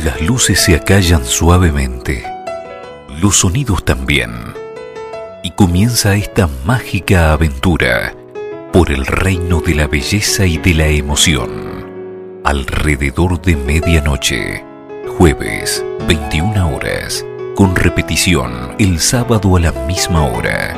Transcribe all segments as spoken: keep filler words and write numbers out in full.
Las luces se acallan suavemente, los sonidos también, y comienza esta mágica aventura por el reino de la belleza y de la emoción. Alrededor de medianoche, jueves, veintiuna horas, con repetición el sábado a la misma hora.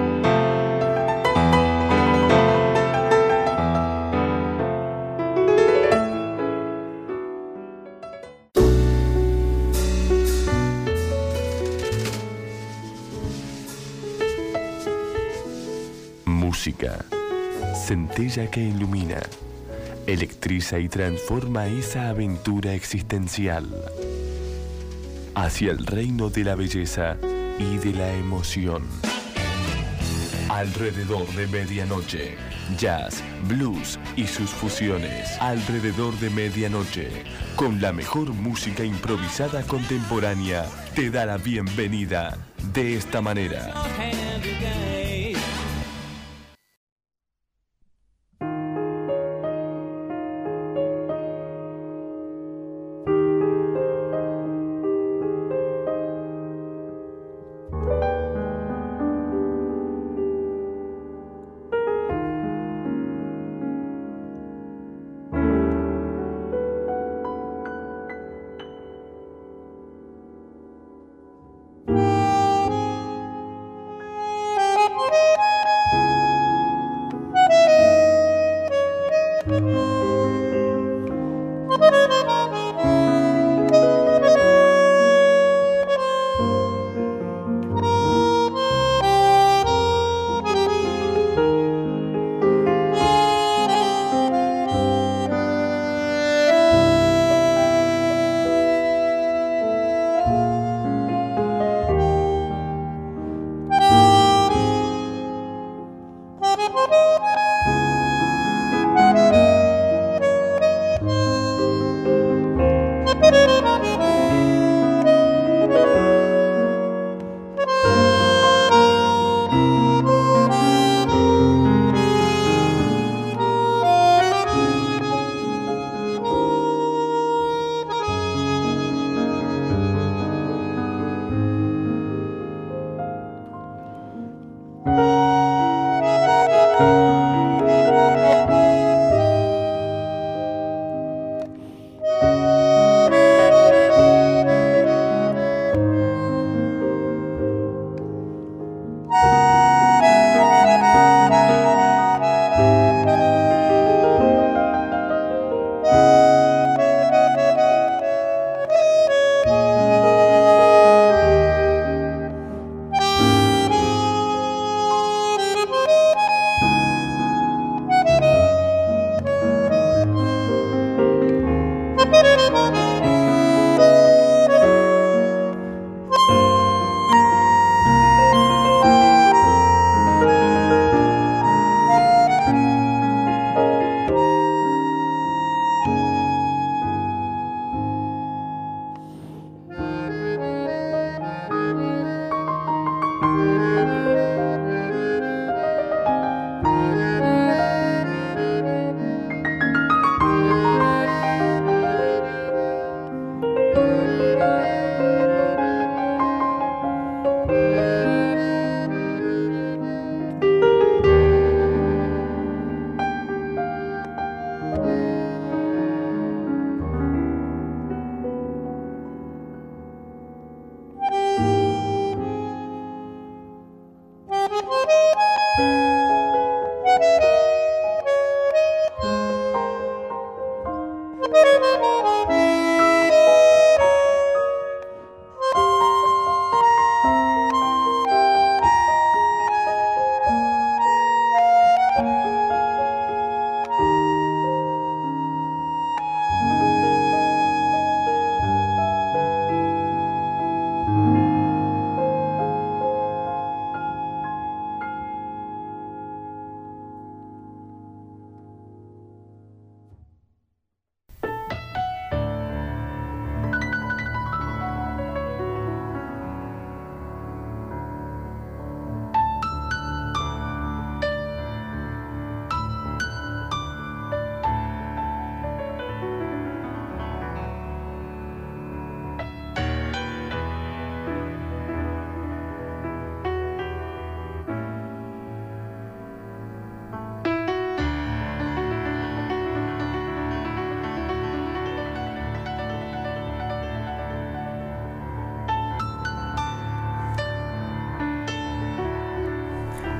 Música, centella que ilumina, electriza y transforma esa aventura existencial hacia el reino de la belleza y de la emoción. Alrededor de medianoche, jazz, blues y sus fusiones. Alrededor de medianoche, con la mejor música improvisada contemporánea, te da la bienvenida de esta manera.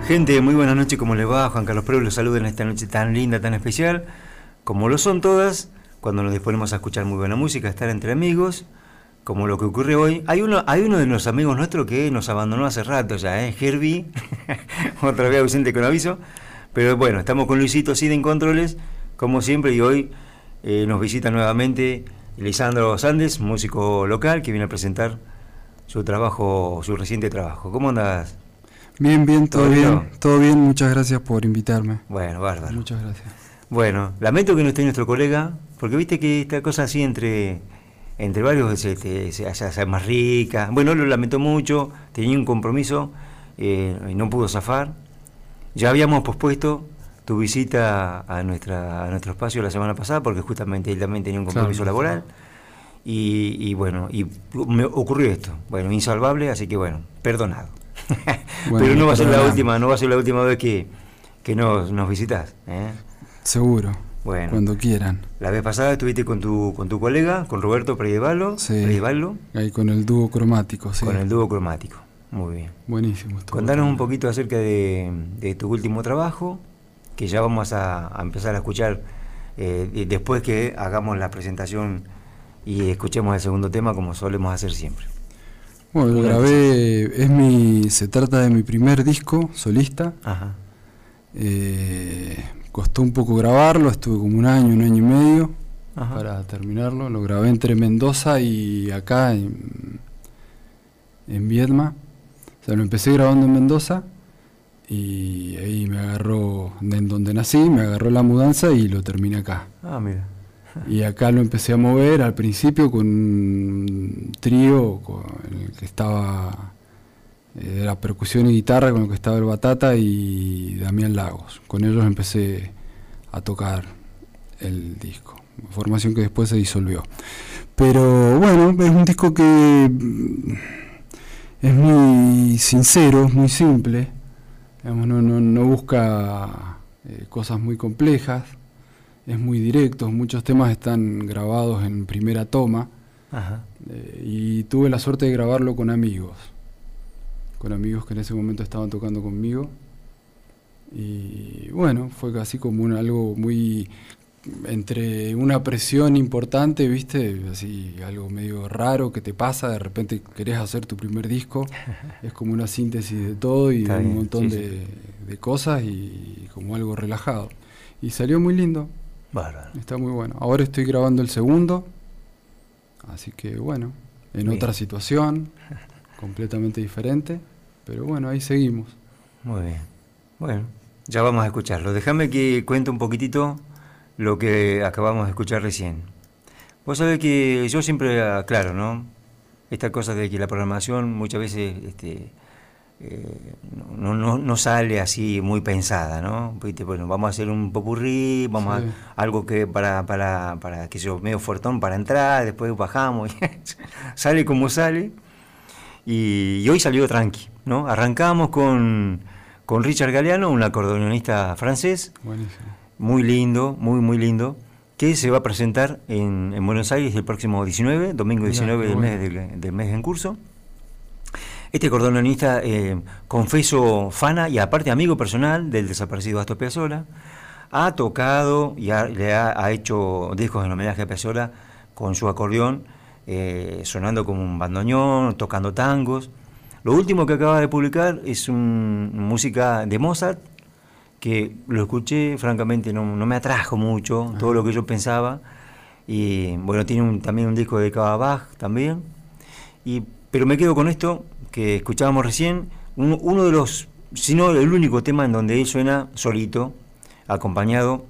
Gente, muy buenas noches, ¿cómo les va? Juan Carlos Preu los saluda en esta noche tan linda, tan especial, como lo son todas, cuando nos disponemos a escuchar muy buena música, a estar entre amigos, como lo que ocurre hoy. Hay uno, hay uno de los amigos nuestros que nos abandonó hace rato ya, ¿eh? Herbie, otra vez ausente con aviso, pero bueno, estamos con Luisito Cid en controles, como siempre, y hoy eh, nos visita nuevamente Lisandro Sandes, músico local, que viene a presentar su trabajo, su reciente trabajo. ¿Cómo andas? Bien, bien, todo, ¿Todo bien, bien? todo bien, muchas gracias por invitarme. Bueno, bárbaro. Muchas gracias. Bueno, lamento que no esté nuestro colega, porque viste que esta cosa así entre, entre varios se, se, se hace más rica. Bueno, lo lamento mucho, tenía un compromiso eh, y no pudo zafar. Ya habíamos pospuesto tu visita a, nuestra, a nuestro espacio la semana pasada, porque justamente él también tenía un compromiso claro, laboral. Y, y bueno, y me ocurrió esto. Bueno, insalvable, así que bueno, perdonado. Bueno, pero no va a ser la última, no va a ser la última vez que, que nos, nos visitas, ¿eh? Seguro. Bueno, cuando quieran. La vez pasada estuviste con tu con tu colega, con Roberto Preidevalo, sí, Preidevalo. Ahí con el dúo cromático, sí. Con el dúo cromático, muy bien. Buenísimo. Contanos un poquito acerca de, de tu último trabajo, que ya vamos a, a empezar a escuchar eh, después que hagamos la presentación y escuchemos el segundo tema como solemos hacer siempre. Bueno, lo grabé, es mi, se trata de mi primer disco solista. Ajá. Eh, costó un poco grabarlo, estuve como un año, un año y medio Ajá. para terminarlo. Lo grabé entre Mendoza y acá en, en Viedma. O sea, lo empecé grabando en Mendoza y ahí me agarró, en donde nací, me agarró la mudanza y lo terminé acá. Ah, mira. Y acá lo empecé a mover al principio con un trío con el que estaba eh, de la percusión y guitarra, con el que estaba el Batata y Damián Lagos. Con ellos empecé a tocar el disco, formación que después se disolvió. Pero bueno, es un disco que es muy sincero, muy simple, digamos, no, no, no busca eh, cosas muy complejas. Es muy directo, muchos temas están grabados en primera toma. Ajá. Eh, y tuve la suerte de grabarlo con amigos, con amigos que en ese momento estaban tocando conmigo. Y bueno, fue casi como un, algo muy, entre una presión importante, ¿viste? Así, algo medio raro que te pasa, de repente querés hacer tu primer disco, es como una síntesis de todo y de un montón sí, de, sí. de cosas y como algo relajado. Y salió muy lindo. Bárbaro. Está muy bueno. Ahora estoy grabando el segundo, así que bueno, en Bien. otra situación, completamente diferente, pero bueno, ahí seguimos. Muy bien. Bueno, ya vamos a escucharlo. Déjame que cuente un poquitito lo que acabamos de escuchar recién. Vos sabés que yo siempre aclaro, ¿no? Esta cosa de que la programación muchas veces este, eh, no, no, no sale así muy pensada, ¿no? ¿Viste? Bueno, vamos a hacer un popurrí, vamos sí. a algo que para, para, para que sea medio fuertón para entrar, después bajamos, sale como sale, y, y hoy salió tranqui, ¿no? Arrancamos con, con Richard Galeano, un acordeonista francés, buenísimo, muy lindo, muy muy lindo, que se va a presentar en, en Buenos Aires el próximo diecinueve, domingo diecinueve del, bueno. mes, del, del mes en curso. Este acordeonista, eh, confeso, fana y aparte amigo personal del desaparecido Astor Piazzolla, ha tocado y ha, le ha, ha hecho discos en homenaje a Piazzolla con su acordeón, eh, sonando como un bandoneón, tocando tangos. Lo último que acaba de publicar es un, música de Mozart, que lo escuché, francamente no, no me atrajo mucho, Ajá. todo lo que yo pensaba. Y bueno, tiene un, también un disco dedicado a Bach también. Y, pero me quedo con esto que escuchábamos recién, un, uno de los, si no el único tema en donde él suena solito, acompañado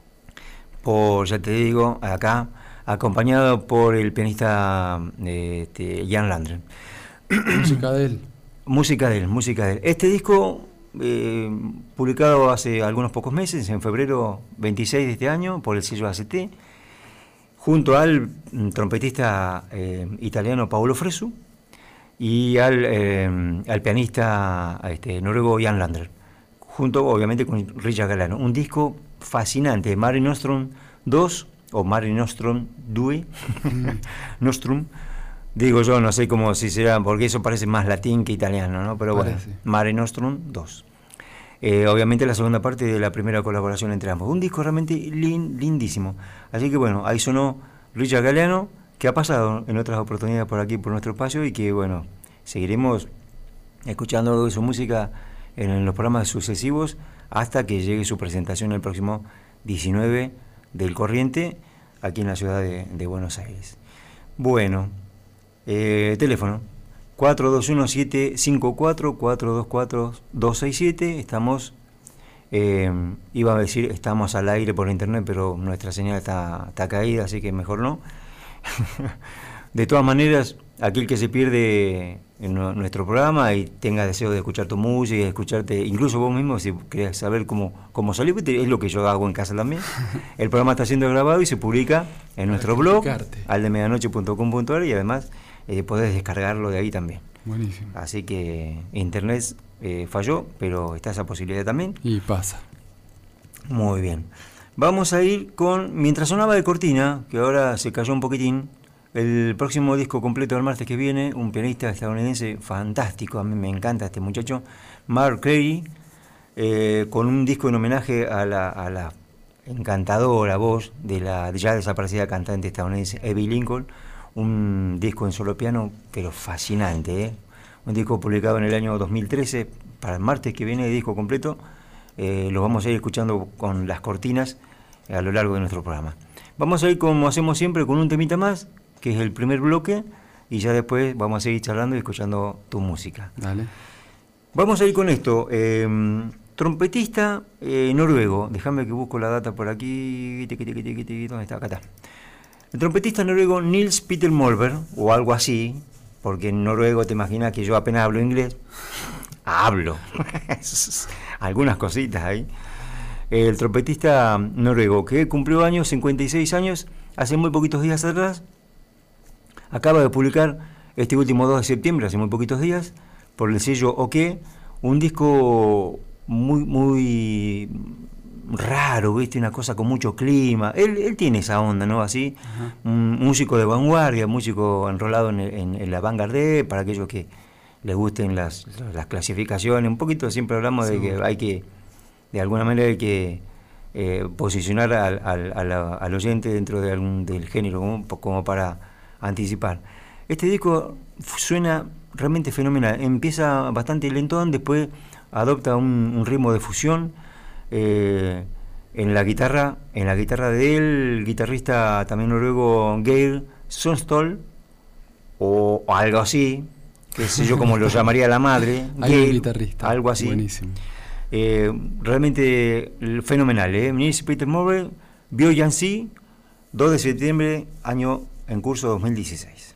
por, ya te digo, acá, acompañado por el pianista eh, este, Jan Landren. Música de él. Música de él, música de él. Este disco, eh, publicado hace algunos pocos meses, en febrero veintiséis de este año, por el sello A C T, junto al trompetista eh, italiano Paolo Fresu, y al, eh, al pianista este, noruego Jan Landren, junto obviamente con Richard Galeano. Un disco fascinante, Mare Nostrum dos, o Mare Nostrum due, Nostrum, digo yo, no sé cómo si será, porque eso parece más latín que italiano, ¿no? Pero bueno, parece. Mare Nostrum dos. Eh, obviamente la segunda parte de la primera colaboración entre ambos. Un disco realmente lin, lindísimo. Así que bueno, ahí sonó Richard Galliano, que ha pasado en otras oportunidades por aquí, por nuestro espacio, y que bueno, seguiremos escuchando algo de su música en los programas sucesivos hasta que llegue su presentación el próximo diecinueve del Corriente, aquí en la ciudad de, de Buenos Aires. Bueno, eh, teléfono cuatro dos uno siete cinco cuatro cuatro dos cuatro dos seis siete. Estamos, eh, iba a decir estamos al aire por internet, pero nuestra señal está, está caída, así que mejor no. De todas maneras, aquel que se pierde en nuestro programa y tenga deseo de escuchar tu música y escucharte, incluso vos mismo, si querés saber cómo, cómo salió, es lo que yo hago en casa también. El programa está siendo grabado y se publica en nuestro blog, aldemedianoche punto com punto a r, y además eh, podés descargarlo de ahí también. Buenísimo. Así que internet eh, falló, pero está esa posibilidad también. Y pasa. Muy bien. Vamos a ir con, mientras sonaba de cortina, que ahora se cayó un poquitín, el próximo disco completo del martes que viene, un pianista estadounidense fantástico, a mí me encanta este muchacho, Mark Crary, eh, con un disco en homenaje a la, a la encantadora voz de la ya desaparecida cantante estadounidense Abby Lincoln, un disco en solo piano, pero fascinante, ¿eh? Un disco publicado en el año dos mil trece, para el martes que viene, de disco completo, eh, lo vamos a ir escuchando con las cortinas a lo largo de nuestro programa. Vamos a ir, como hacemos siempre, con un temita más, que es el primer bloque, y ya después vamos a seguir charlando y escuchando tu música. Dale. Vamos a ir con esto. Eh, trompetista eh, noruego, déjame que busco la data por aquí. ¿Dónde está? Acá está. El trompetista noruego Nils Petter Molberg, o algo así, porque en noruego te imaginas que yo apenas hablo inglés. Hablo. Algunas cositas ahí. El trompetista noruego, que cumplió años, cincuenta y seis años, hace muy poquitos días atrás. Acaba de publicar este último dos de septiembre, hace muy poquitos días, por el sello OK, un disco muy muy raro, ¿viste? Una cosa con mucho clima. Él, él tiene esa onda, ¿no? Así, uh-huh. Un músico de vanguardia, músico enrolado en, en, en la vanguardia, para aquellos que les gusten las, las clasificaciones. Un poquito siempre hablamos sí. de que hay que, de alguna manera hay que eh, posicionar al, al, al, al oyente dentro de algún, del género, como, como para anticipar. Este disco suena realmente fenomenal. Empieza bastante lentón, después adopta un, un ritmo de fusión eh, en la guitarra, en la guitarra de él, guitarrista también noruego Geir Sonstol, o, o algo así, que sé yo como lo llamaría la madre. Geir, guitarrista, algo así. Buenísimo. Eh, realmente fenomenal, ¿eh? Nils Petter Molberg, Björn, dos de septiembre, año en curso dos mil dieciséis.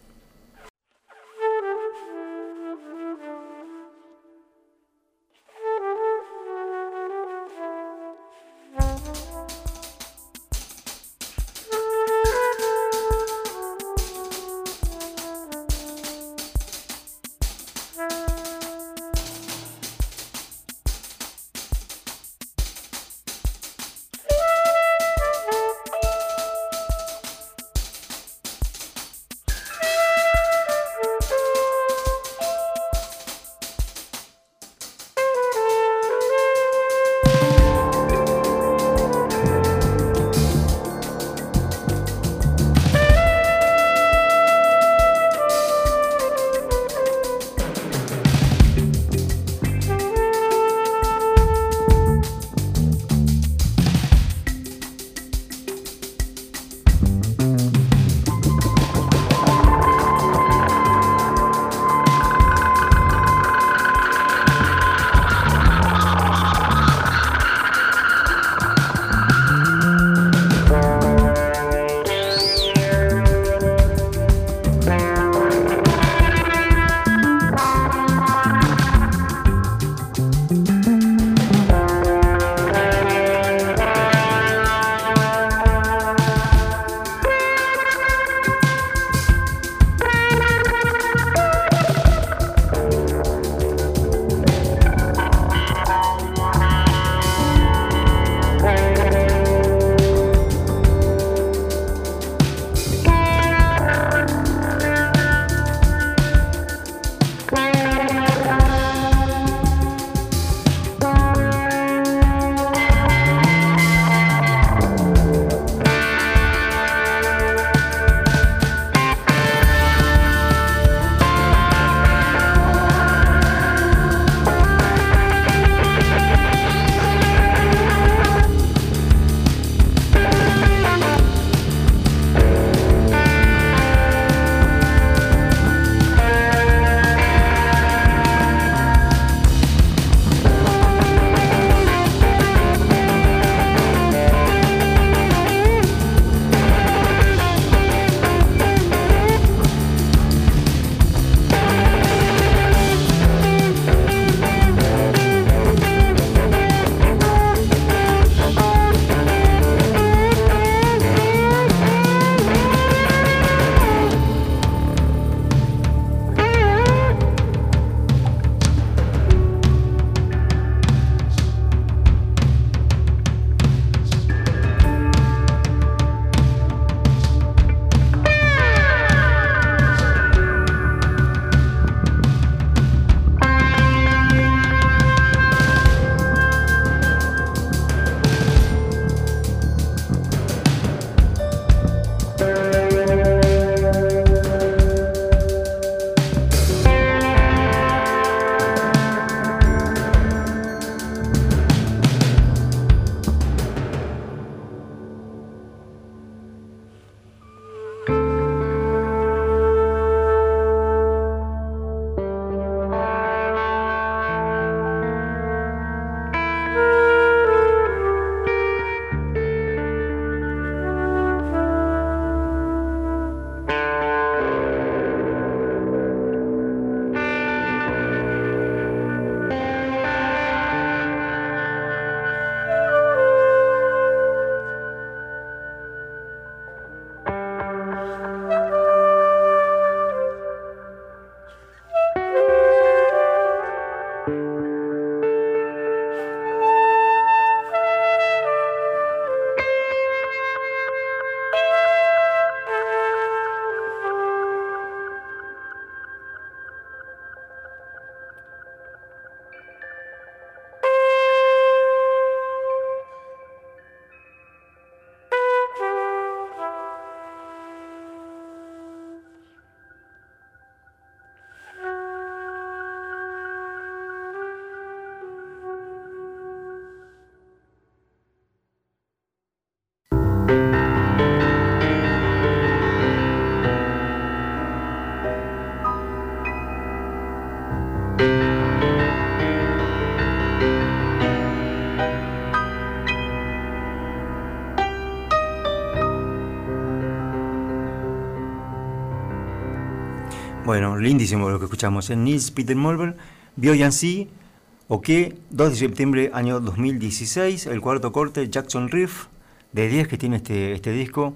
Bueno, lindísimo lo que escuchamos. En Nils Peter Molver, Bioyancy, OK, dos de septiembre año dos mil dieciséis, el cuarto corte, Jackson Riff, de diez que tiene este, este disco.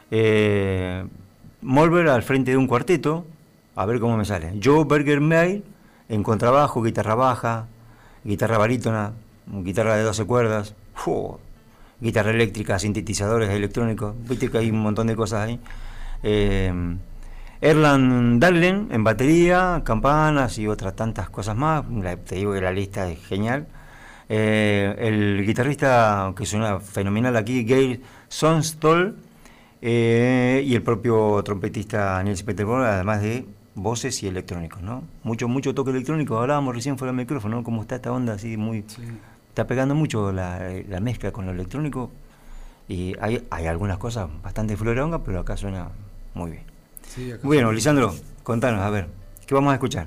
Eh, Molver al frente de un cuarteto, a ver cómo me sale. Joe Berger May en contrabajo, guitarra baja, guitarra barítona, guitarra de doce cuerdas, ¡fu! Guitarra eléctrica, sintetizadores electrónicos, viste que hay un montón de cosas ahí. Eh, Erland Darlen en batería, campanas y otras tantas cosas más. La, te digo que la lista es genial. Eh, el guitarrista que suena fenomenal aquí, Gail Sonstol, eh, y el propio trompetista Nils Peter Molver, además de voces y electrónicos, ¿no? Mucho, mucho toque electrónico. Hablábamos recién fuera del micrófono, ¿no? Cómo está esta onda así muy... Sí. Está pegando mucho la, la mezcla con lo electrónico y hay, hay algunas cosas bastante florongas, pero acá suena muy bien. Sí, bueno, Lisandro, contanos, a ver, ¿qué vamos a escuchar?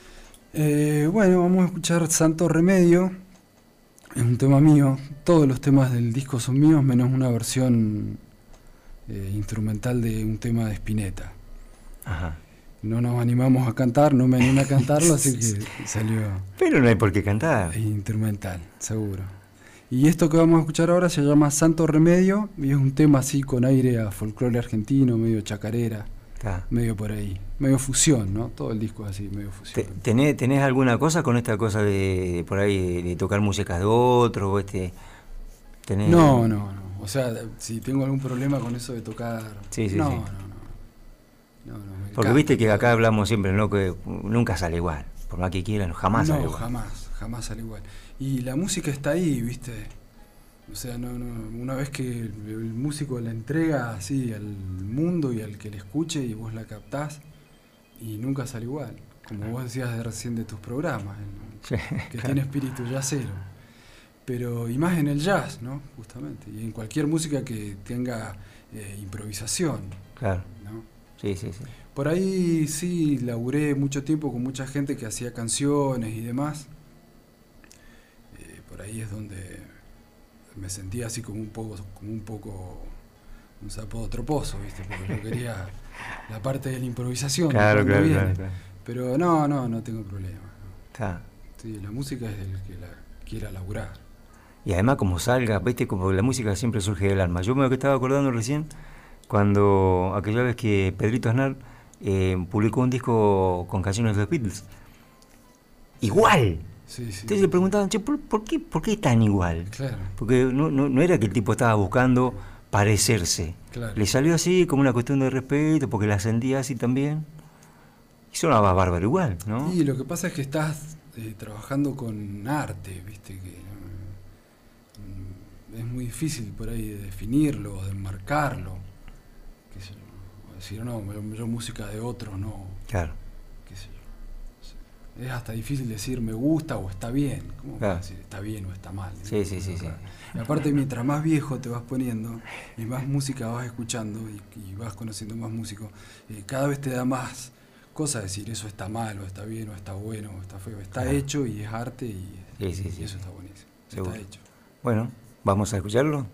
Eh, bueno, vamos a escuchar Santo Remedio, es un tema mío, todos los temas del disco son míos, menos una versión eh, instrumental de un tema de Spinetta. Ajá. No nos animamos a cantar, no me animé a cantarlo, así que salió... Pero no hay por qué cantar. Instrumental, seguro. Y esto que vamos a escuchar ahora se llama Santo Remedio, y es un tema así con aire a folclore argentino, medio chacarera. Ah. Medio por ahí, medio fusión, ¿no? Todo el disco es así, medio fusión. ¿Tenés, ¿Tenés alguna cosa con esta cosa de, de por ahí de, de tocar músicas de otro? Este, ¿tenés... No, no, no. O sea, si tengo algún problema con eso de tocar... Sí, sí, no, sí. no, no. no, no Porque canto, viste que acá hablamos siempre, ¿no? Que nunca sale igual. Por más que quieran, jamás no, sale igual. No, jamás, jamás sale igual. Y la música está ahí, ¿viste? O sea, no, no, una vez que el, el músico la entrega así al mundo y al que le escuche y vos la captás, y nunca sale igual. Como vos decías de recién de tus programas, ¿no? Sí, que claro. Tiene espíritu jazzero. Pero, y más en el jazz, ¿no? Justamente. Y en cualquier música que tenga eh, improvisación. Claro. ¿No? Sí, sí, sí. Por ahí sí laburé mucho tiempo con mucha gente que hacía canciones y demás. Eh, por ahí es donde me sentía así como un poco, como un poco un sapo troposo, ¿viste? Porque yo quería la parte de la improvisación. Claro, claro, claro, claro. Pero no, no, no tengo problema. Está. Sí, la música es el que la quiera laburar. Y además como salga, viste, como la música siempre surge del alma. Yo me que estaba acordando recién cuando aquella vez que Pedrito Aznar eh, publicó un disco con canciones de los Beatles. Igual. Sí, sí. Entonces le preguntaban, che, ¿por, por, qué, ¿por qué tan igual? Claro. Porque no, no, no era que el tipo estaba buscando parecerse. Claro. Le salió así como una cuestión de respeto, porque la sentía así también. Y sonaba bárbaro igual, ¿no? Y lo que pasa es que estás eh, trabajando con arte, viste, que mm, es muy difícil por ahí de definirlo, de enmarcarlo. Qué sé yo, decir, no, yo, yo música de otro, no. Claro. Qué sé yo. Es hasta difícil decir me gusta o está bien. ¿Cómo claro. decir está bien o está mal? Sí, sí, sí, sí. Y aparte, mientras más viejo te vas poniendo y más música vas escuchando y, y vas conociendo más músicos, eh, cada vez te da más cosas decir eso está mal o está bien o está bueno o está feo. Está claro. hecho y es arte y, sí, sí, y sí. eso está buenísimo. Seguro. Está hecho. Bueno, vamos a escucharlo.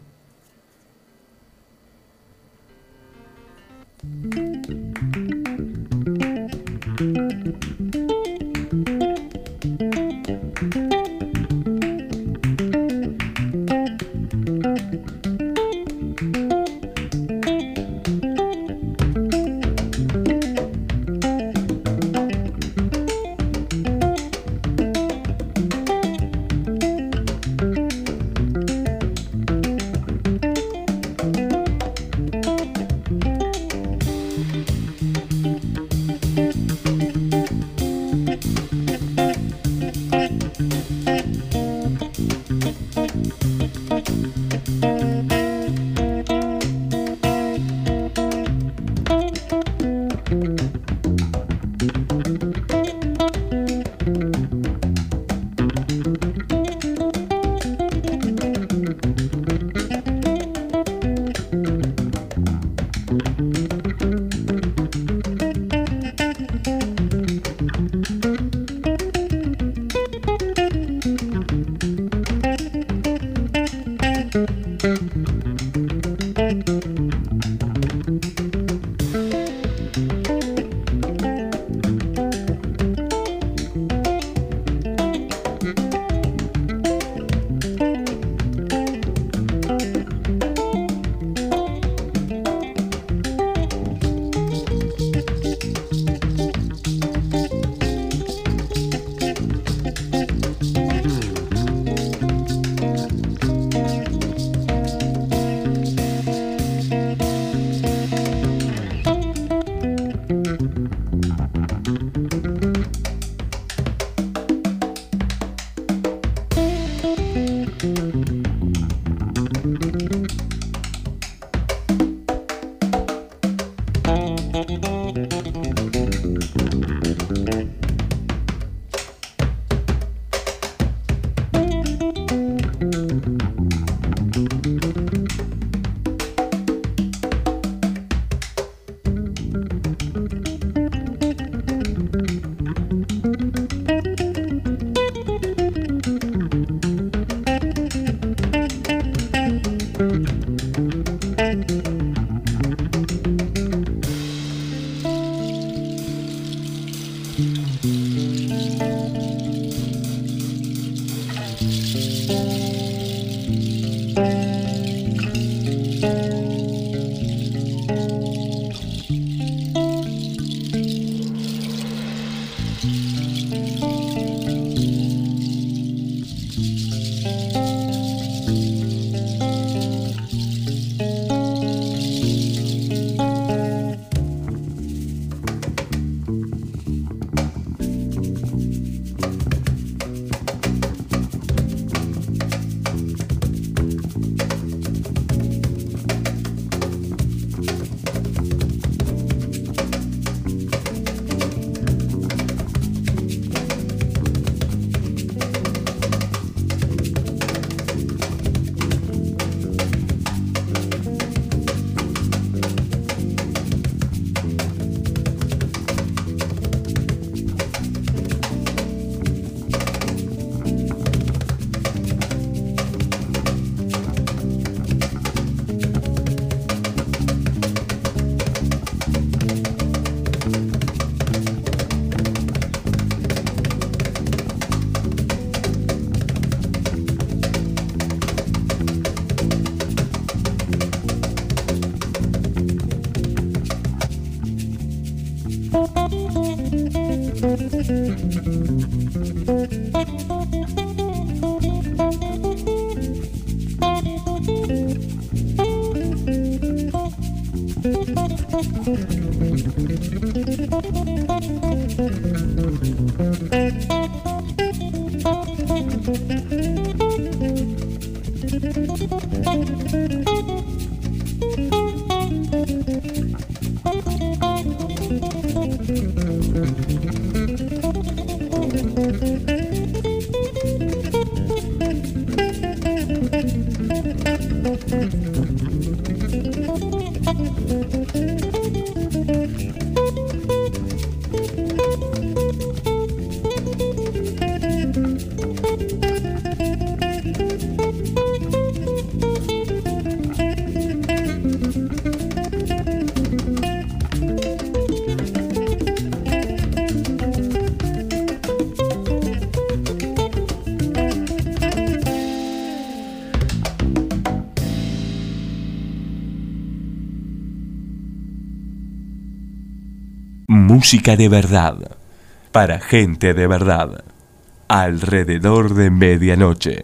Música de verdad, para gente de verdad, alrededor de medianoche.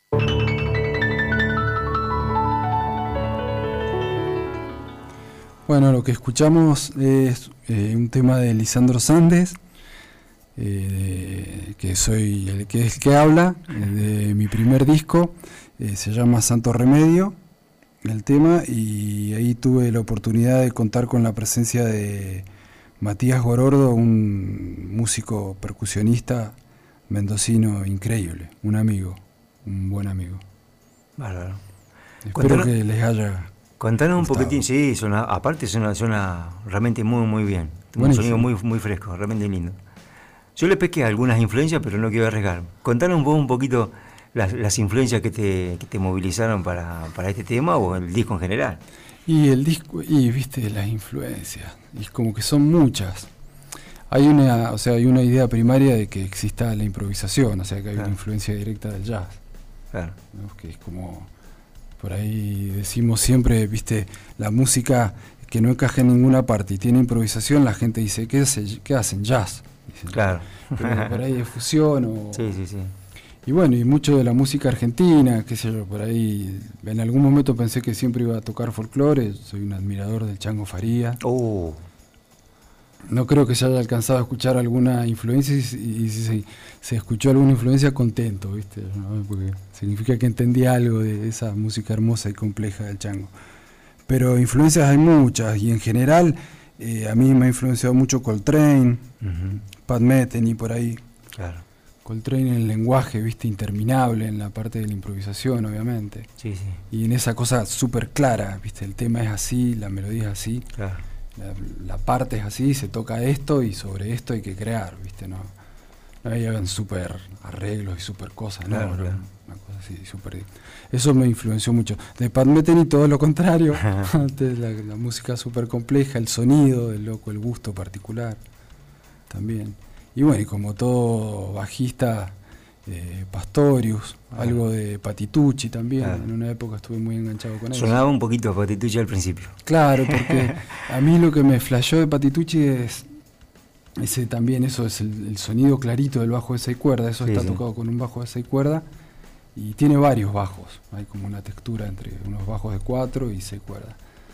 Bueno, lo que escuchamos es eh, un tema de Lisandro Sandes, eh, que soy el que es el que habla, de mi primer disco, eh, se llama Santo Remedio, el tema, y ahí tuve la oportunidad de contar con la presencia de Matías Gorordo, un músico percusionista mendocino increíble, un amigo, un buen amigo. Bárbaro. Espero Contanos, que les haya contanos un gustado. poquitín, sí, suena, aparte suena, suena realmente muy muy bien, un Buenísimo. sonido muy, muy fresco, realmente lindo. Yo le pesqué algunas influencias, pero no quiero arriesgar. Contanos un poco, un poquito las, las influencias que te, que te movilizaron para, para este tema o el disco en general. Y el disco, y viste, las influencias, y como que son muchas. Hay una, o sea, hay una idea primaria de que exista la improvisación, o sea, que hay Claro. una influencia directa del jazz, Claro. ¿no? Que es como, por ahí decimos siempre, viste, la música que no encaja en ninguna parte y tiene improvisación, la gente dice, ¿qué, hace, qué hacen? Jazz. Dicen, Claro. pero por ahí es fusión o... Sí, sí, sí. Y bueno, y mucho de la música argentina, qué sé yo, por ahí, en algún momento pensé que siempre iba a tocar folclore, soy un admirador del Chango Faría. Oh, No creo que se haya alcanzado a escuchar alguna influencia y, y, y si se, se escuchó alguna influencia, contento, ¿viste? ¿No? Porque significa que entendí algo de esa música hermosa y compleja del Chango. Pero influencias hay muchas y en general eh, a mí me ha influenciado mucho Coltrane, uh-huh. Pat Metheny por ahí. Claro. Coltrane en el lenguaje, viste, interminable, en la parte de la improvisación, obviamente. Sí, sí. Y en esa cosa súper clara, viste, el tema es así, la melodía es así, Claro. la, la parte es así, se toca esto y sobre esto hay que crear, viste, no, no hay hagan súper arreglos y súper cosas, Claro, no, claro. una cosa así, súper... Eso me influenció mucho. De Pat Metheny todo lo contrario, antes la, la música súper compleja, el sonido, el loco, el gusto particular, también. Y bueno, y como todo bajista, eh, Pastorius, ah. algo de Patitucci también, ah. en una época estuve muy enganchado con eso. Sonaba un poquito a Patitucci al principio. Claro, porque a mí lo que me flasheó de Patitucci es ese también, eso es el, el sonido clarito del bajo de seis cuerdas, eso sí, está sí. tocado con un bajo de seis cuerdas y tiene varios bajos, hay como una textura entre unos bajos de cuatro y seis cuerdas.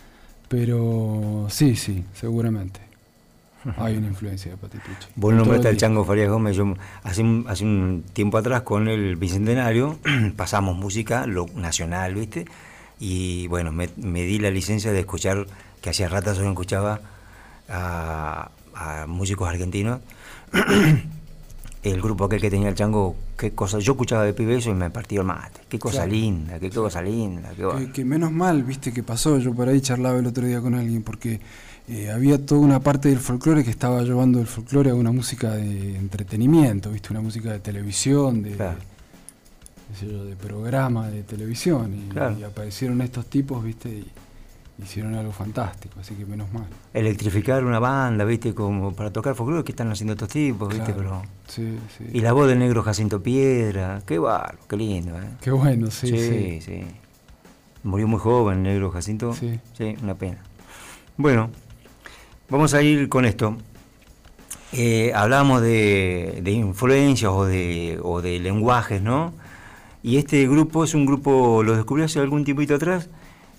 Pero sí, sí, seguramente. Hay una influencia de Patitucci. Vos nombraste al Chango Farías Gómez. Yo hace un, hace un tiempo atrás con el Bicentenario pasamos música lo, nacional, ¿viste? Y bueno, me, me di la licencia de escuchar, que hacía rato yo no escuchaba a, a músicos argentinos. El grupo aquel que tenía el Chango, qué cosa, yo escuchaba de pibe eso y me partía el mate. Qué cosa claro. linda, qué cosa linda. Qué que, que menos mal, viste, que pasó. Yo por ahí charlaba el otro día con alguien porque Eh, había toda una parte del folclore que estaba llevando el folclore a una música de entretenimiento, ¿viste? Una música de televisión, de, claro. de, sé yo, de programa de televisión. Y, claro. y aparecieron estos tipos, ¿viste? Y hicieron algo fantástico, así que menos mal. Electrificar una banda, ¿viste? Como para tocar folclore, ¿qué están haciendo estos tipos, ¿viste? Claro. Pero... Sí, sí. Y la voz del negro Jacinto Piedra, qué bárbaro, qué lindo, ¿eh? Qué bueno, sí, sí. Sí, sí. Murió muy joven el negro Jacinto. Sí. Sí, una pena. Bueno. Vamos a ir con esto. Eh, hablábamos de, de influencias o de, o de lenguajes, ¿no? Y este grupo es un grupo, lo descubrí hace algún tiempito atrás,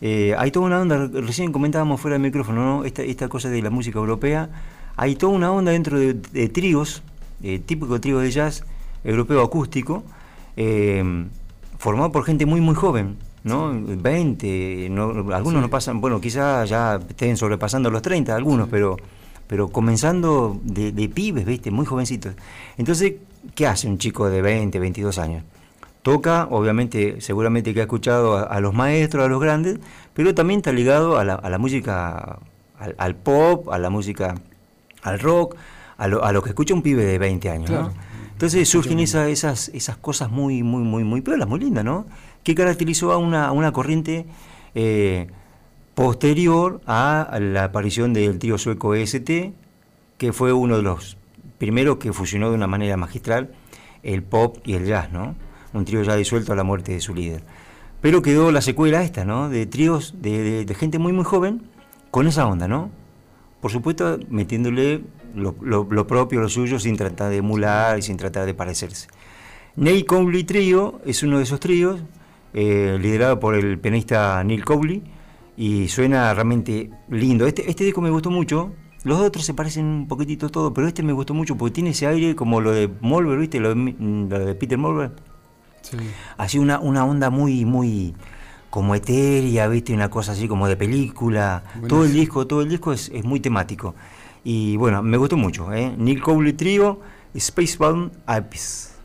Eh, hay toda una onda, recién comentábamos fuera del micrófono, ¿no? Esta, esta cosa de la música europea, hay toda una onda dentro de, de tríos, eh, típico trío de jazz europeo acústico, eh, formado por gente muy muy joven, ¿no? Sí. veinte, no, algunos sí. no pasan, bueno, quizás ya estén sobrepasando los treinta, algunos, sí. pero pero comenzando de, de pibes, ¿viste? Muy jovencitos. Entonces, ¿qué hace un chico de veinte, veintidós años? Toca, obviamente, seguramente que ha escuchado a, a los maestros, a los grandes, pero también está ligado a la, a la música, al, al pop, a la música, al rock, a lo, a lo que escucha un pibe de veinte años, claro. ¿no? Entonces surgen esa, esas, esas cosas muy, muy, muy, muy piolas, muy lindas, ¿no? Que caracterizó a una, a una corriente eh, posterior a la aparición del trío sueco E S T, que fue uno de los primeros que fusionó de una manera magistral el pop y el jazz, ¿no? Un trío ya disuelto a la muerte de su líder. Pero quedó la secuela esta, ¿no? De tríos de, de, de gente muy muy joven con esa onda, ¿no? Por supuesto, metiéndole lo, lo, lo propio, lo suyo, sin tratar de emular y sin tratar de parecerse. Neil Cowley Trio es uno de esos tríos, eh, liderado por el pianista Neil Cowley, y suena realmente lindo. Este, este disco me gustó mucho. Los otros se parecen un poquitito todos, pero este me gustó mucho porque tiene ese aire como lo de Mulver, ¿viste? Lo de, lo de Peter Mulver. Sí. Así una, una onda muy, muy como etérea, ¿viste? Una cosa así como de película. Buenísimo. Todo el disco, todo el disco es, es muy temático. Y bueno, me gustó mucho, ¿eh? Neil Cowley Trio, Spacebound Alps.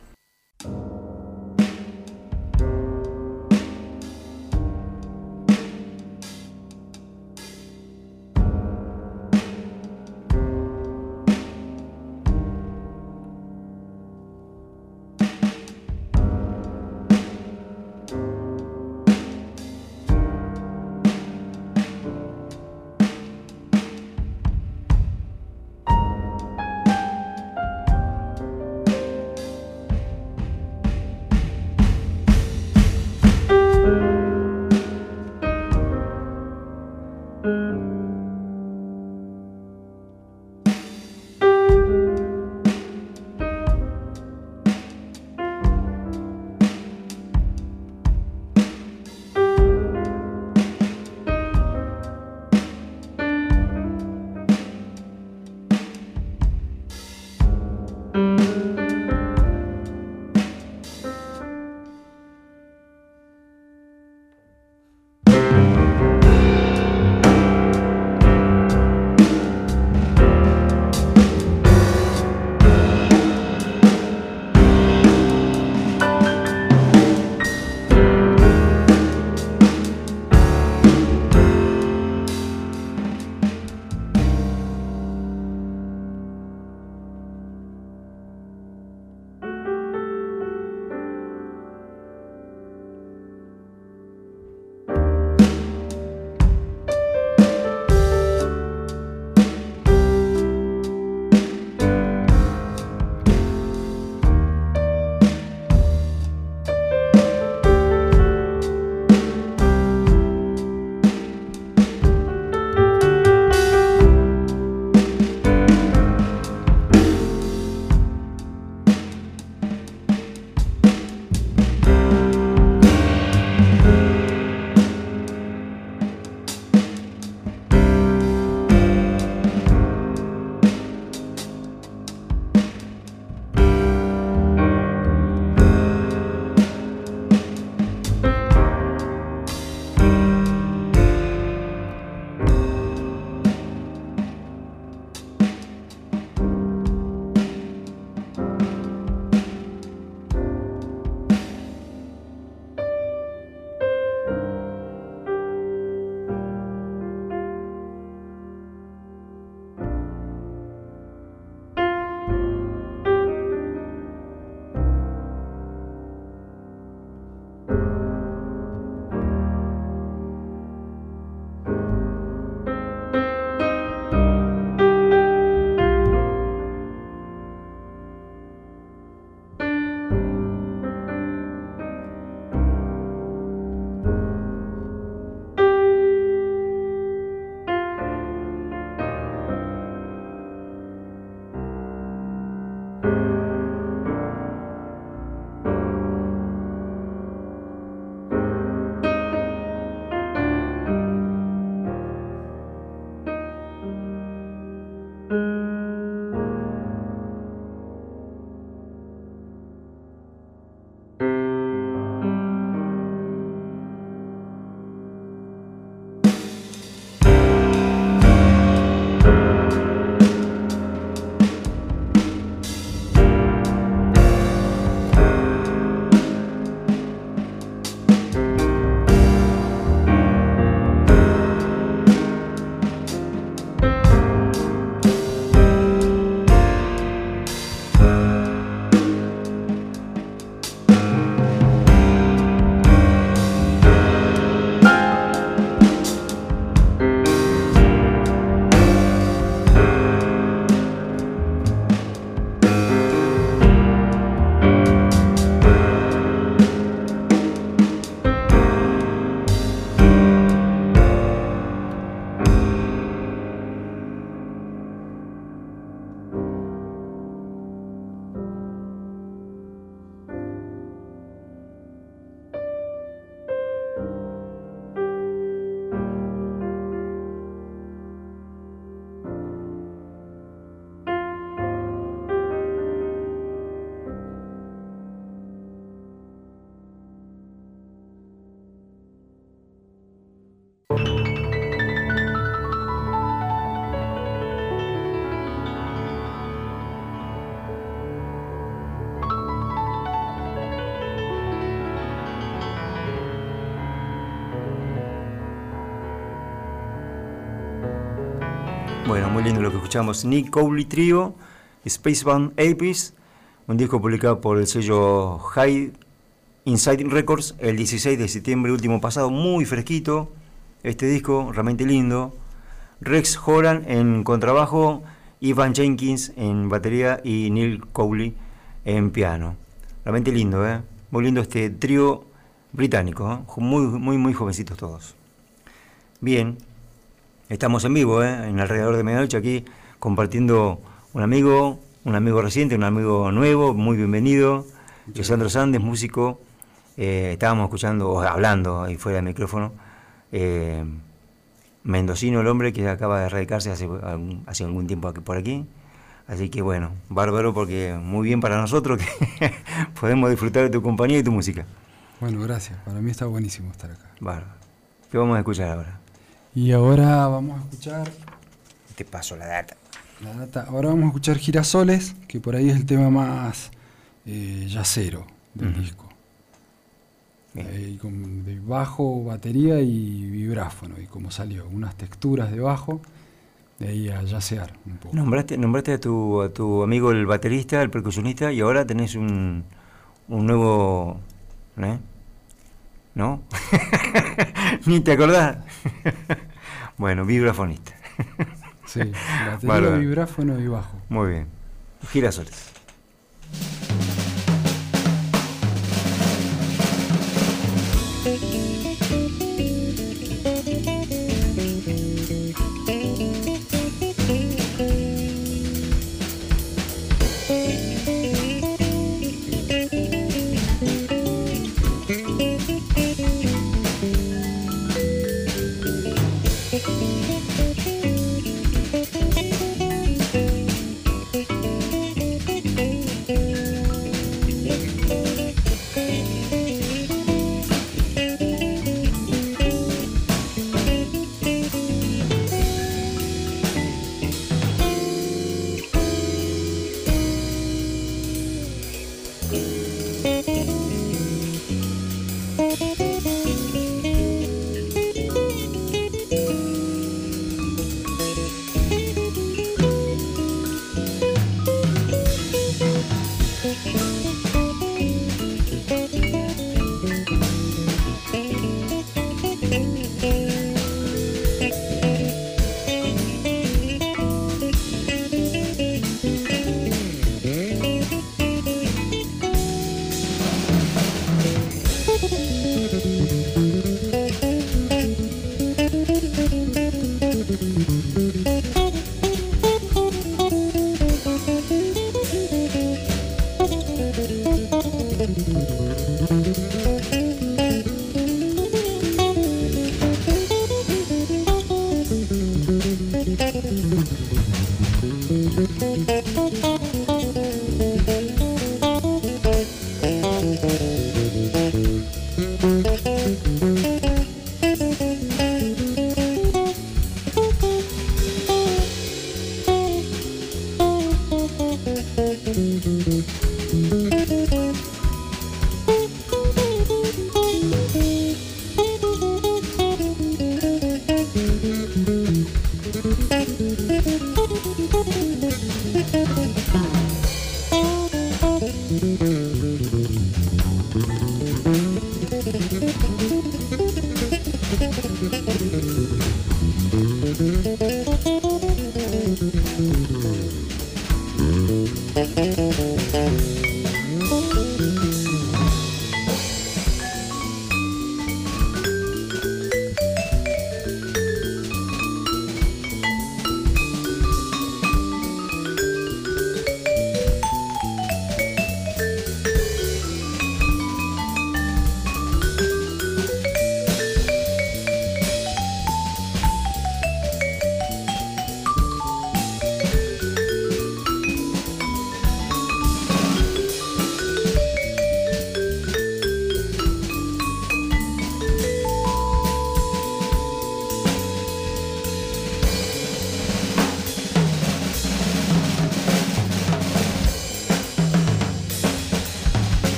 Bueno, muy lindo lo que escuchamos. Nick Cowley Trio, Spacebound Apis, un disco publicado por el sello High Inside Records el dieciséis de septiembre último pasado, muy fresquito este disco, realmente lindo. Rex Horan en contrabajo, Ivan Jenkins en batería y Neil Cowley en piano. Realmente lindo, ¿eh? Muy lindo este trío británico, ¿eh? Muy, muy, muy jovencitos todos. Bien, estamos en vivo, ¿eh? En Alrededor de Medianoche, aquí compartiendo un amigo, un amigo reciente, un amigo nuevo, muy bienvenido, Lisandro Sandes, músico. Eh, estábamos escuchando, o hablando ahí fuera del micrófono, eh, mendocino el hombre que acaba de radicarse hace algún, hace algún tiempo aquí, por aquí. Así que bueno, bárbaro, porque muy bien para nosotros que podemos disfrutar de tu compañía y tu música. Bueno, gracias. Para mí está buenísimo estar acá. Bárbaro. ¿Qué vamos a escuchar ahora? Y ahora vamos a escuchar... Te paso la data. La data. Ahora vamos a escuchar Girasoles, que por ahí es el tema más eh, yacero del uh-huh. disco. Eh, con de bajo, batería y vibráfono, y como salió, unas texturas de bajo, de ahí a yacear un poco. Nombraste, nombraste a, tu, a tu amigo el baterista, el percusionista, y ahora tenés un, un nuevo... ¿eh? ¿No? Ni te acordás. Bueno, vibrafonista. Sí, batería, vale. Vibráfono y bajo. Muy bien. Girasoles.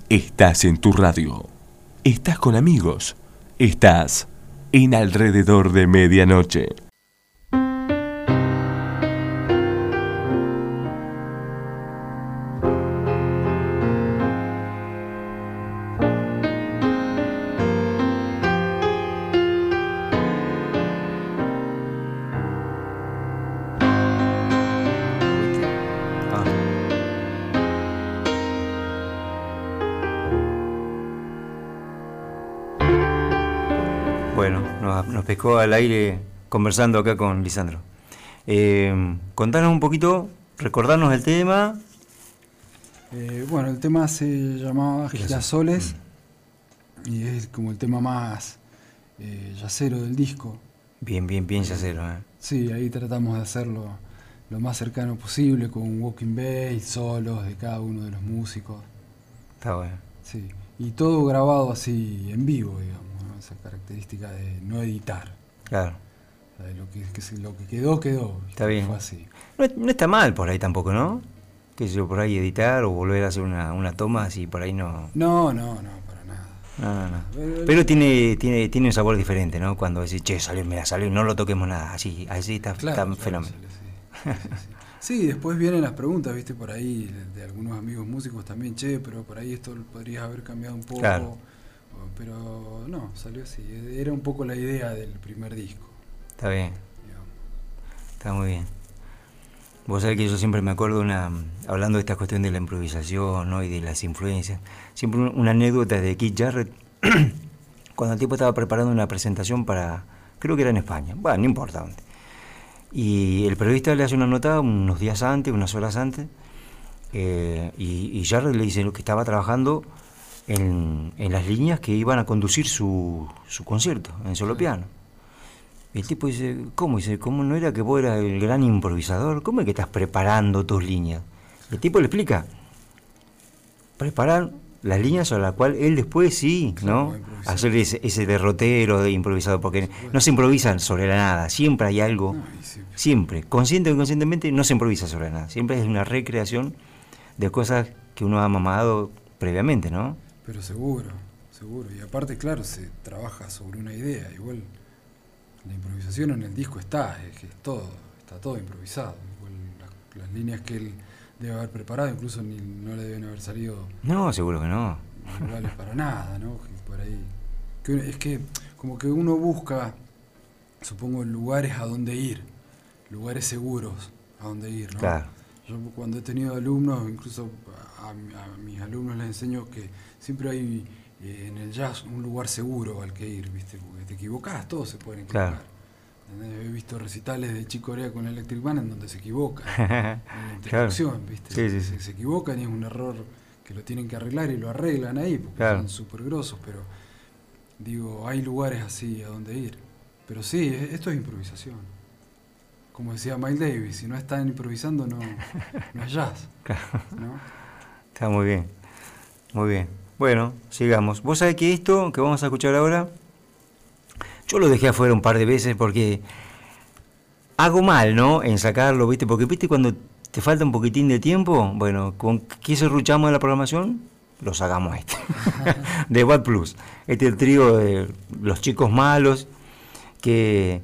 Estás en tu radio. Estás con amigos. Estás en Alrededor de Medianoche. Pescó al aire conversando acá con Lisandro. Eh, contanos un poquito, recordarnos el tema. Eh, bueno, el tema se llamaba Girasoles mm. y es como el tema más eh, yacero del disco. Bien, bien, bien yacero. ¿eh? Sí, ahí tratamos de hacerlo lo más cercano posible con un walking bass, solos de cada uno de los músicos. Está bueno. Sí, y todo grabado así en vivo, digamos. Esa característica de no editar. Claro. O sea, lo, que, que, lo que quedó, quedó. Está bien. Fue así. No, no está mal por ahí tampoco, ¿no? Que yo por ahí editar o volver a hacer una, una toma así por ahí no. No, no, no, para nada. No, no, no. Pero, Pero tiene, tiene, tiene un sabor diferente, ¿no? Cuando decís, che, salió, mira, salió, no lo toquemos nada. Así, así está, claro, está claro, fenómeno. Sí, sí, sí. Sí, después vienen las preguntas, viste, por ahí, de, de algunos amigos músicos también, che, pero por ahí esto podrías haber cambiado un poco. Claro. Pero no, salió así. Era un poco la idea del primer disco. Está bien. Digamos. Está muy bien. Vos sabés que yo siempre me acuerdo, una hablando de esta cuestión de la improvisación, ¿no? Y de las influencias, siempre una anécdota de Keith Jarrett, cuando el tipo estaba preparando una presentación para, creo que era en España, bueno, no importa dónde. Y el periodista le hace una nota unos días antes, unas horas antes, eh, y, y Jarrett le dice que estaba trabajando En, en las líneas que iban a conducir su, su concierto en solo piano. Y el tipo dice, ¿cómo? Dice, ¿cómo no era que vos eras el gran improvisador? ¿Cómo es que estás preparando tus líneas? Y el tipo le explica, preparar las líneas a las cuales él después sí, ¿no? Hacer ese, ese derrotero de improvisado, porque no se improvisa sobre la nada, siempre hay algo, no, sí, siempre, consciente o inconscientemente no se improvisa sobre la nada, siempre es una recreación de cosas que uno ha mamado previamente, ¿no? Pero seguro, seguro. Y aparte, claro, se trabaja sobre una idea. Igual la improvisación en el disco está, es que es todo, está todo improvisado. Igual las, las líneas que él debe haber preparado, incluso ni, no le deben haber salido. No, seguro que no. Iguales para nada, ¿no? Que por ahí. Que, es que como que uno busca, supongo, lugares a donde ir, lugares seguros a donde ir, ¿no? Claro. Yo cuando he tenido alumnos, incluso a, a mis alumnos les enseño que siempre hay eh, en el jazz un lugar seguro al que ir, ¿viste? Porque te equivocás, todos se pueden equivocar. Claro. He visto recitales de Chick Corea con Electric Band en donde se equivocan. En la introducción, claro. ¿Viste? Sí, sí, sí. Se, se equivocan y es un error que lo tienen que arreglar y lo arreglan ahí porque claro. Son súper grosos, pero digo, hay lugares así a donde ir. Pero sí, esto es improvisación. Como decía Miles Davis, si no están improvisando no, no es jazz. Claro. ¿No? Está muy bien, muy bien. Bueno, sigamos. Vos sabés que esto que vamos a escuchar ahora, yo lo dejé afuera un par de veces porque hago mal, ¿no? En sacarlo, ¿viste? Porque, ¿viste? Cuando te falta un poquitín de tiempo, bueno, ¿con qué cerruchamos de la programación? Lo sacamos este. De Bad Plus. Este es el trío de Los Chicos Malos, que...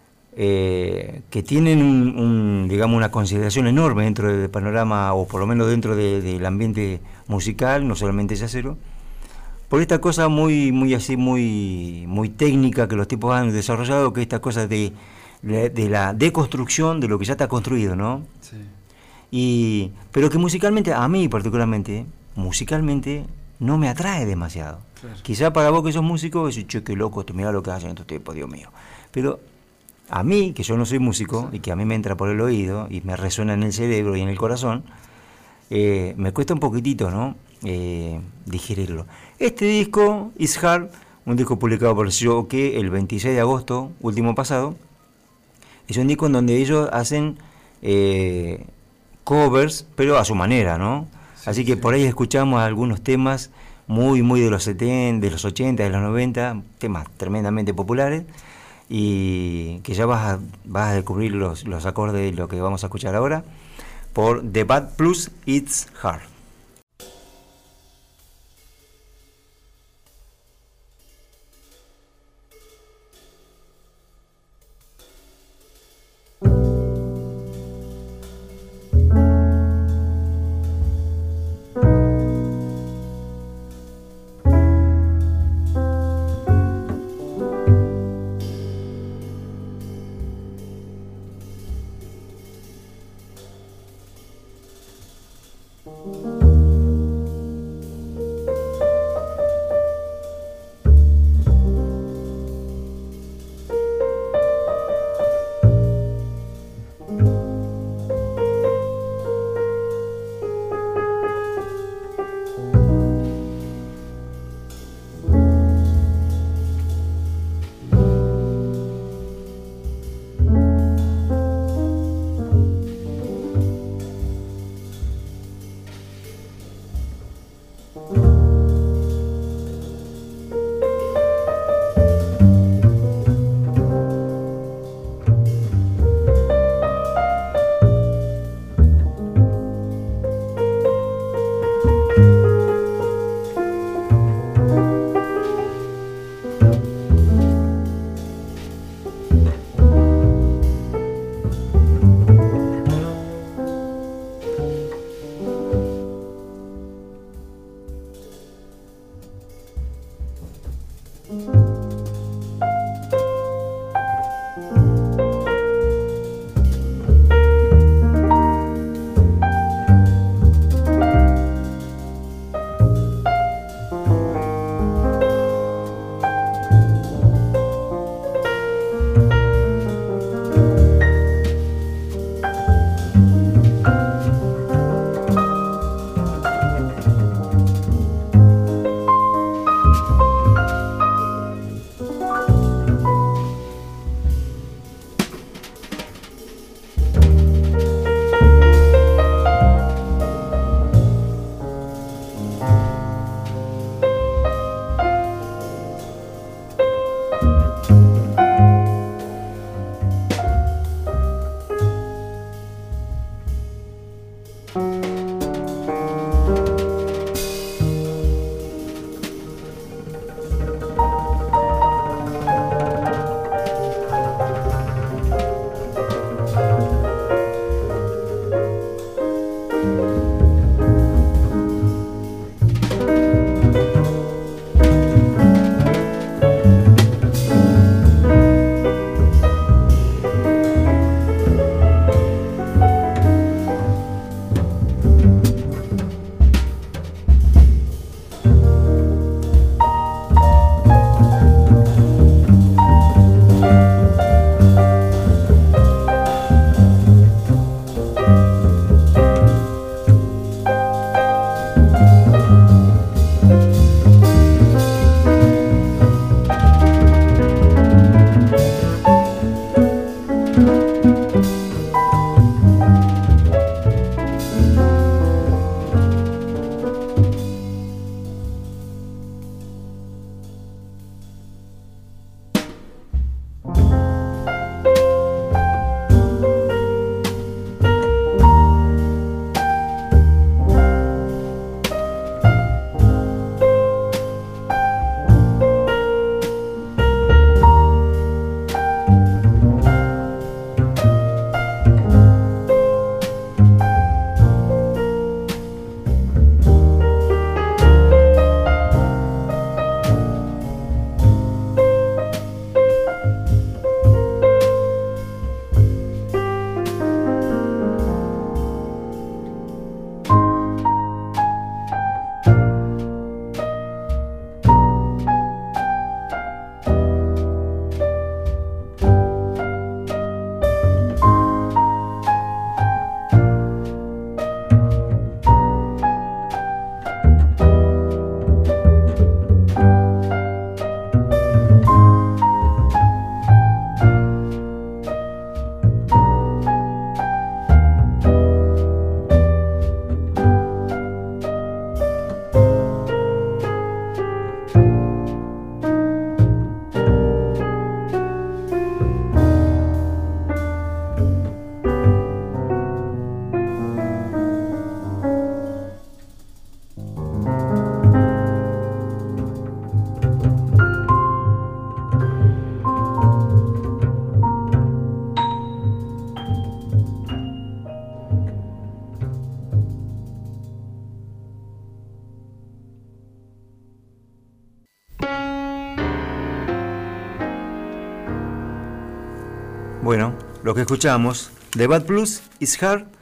Eh, que tienen un, un, digamos, una consideración enorme dentro del panorama, o por lo menos dentro de, del ambiente musical, no solamente yacero, por esta cosa muy, muy así, muy, muy técnica que los tipos han desarrollado, que es esta cosa de, de, de la deconstrucción de lo que ya está construido, ¿no? Sí. Y, pero que musicalmente, a mí particularmente, musicalmente, no me atrae demasiado. Claro. Quizá para vos que sos músico, decís, che, qué loco, mirá lo que hacen estos tipos, Dios mío. Pero a mí, que yo no soy músico, y que a mí me entra por el oído, y me resuena en el cerebro y en el corazón, eh, me cuesta un poquitito, ¿no? Eh, digerirlo. Este disco, It's Hard, un disco publicado por el sello OK el veintiséis de agosto, último pasado, es un disco en donde ellos hacen eh, covers, pero a su manera, ¿no? Sí, Así que sí. Por ahí escuchamos algunos temas muy, muy de los setenta, de los ochenta, de los noventa, temas tremendamente populares, y que ya vas a, vas a descubrir los, los acordes de lo que vamos a escuchar ahora por The Bad Plus It's Hard. Bueno, lo que escuchamos, The Bad Blues is Hard,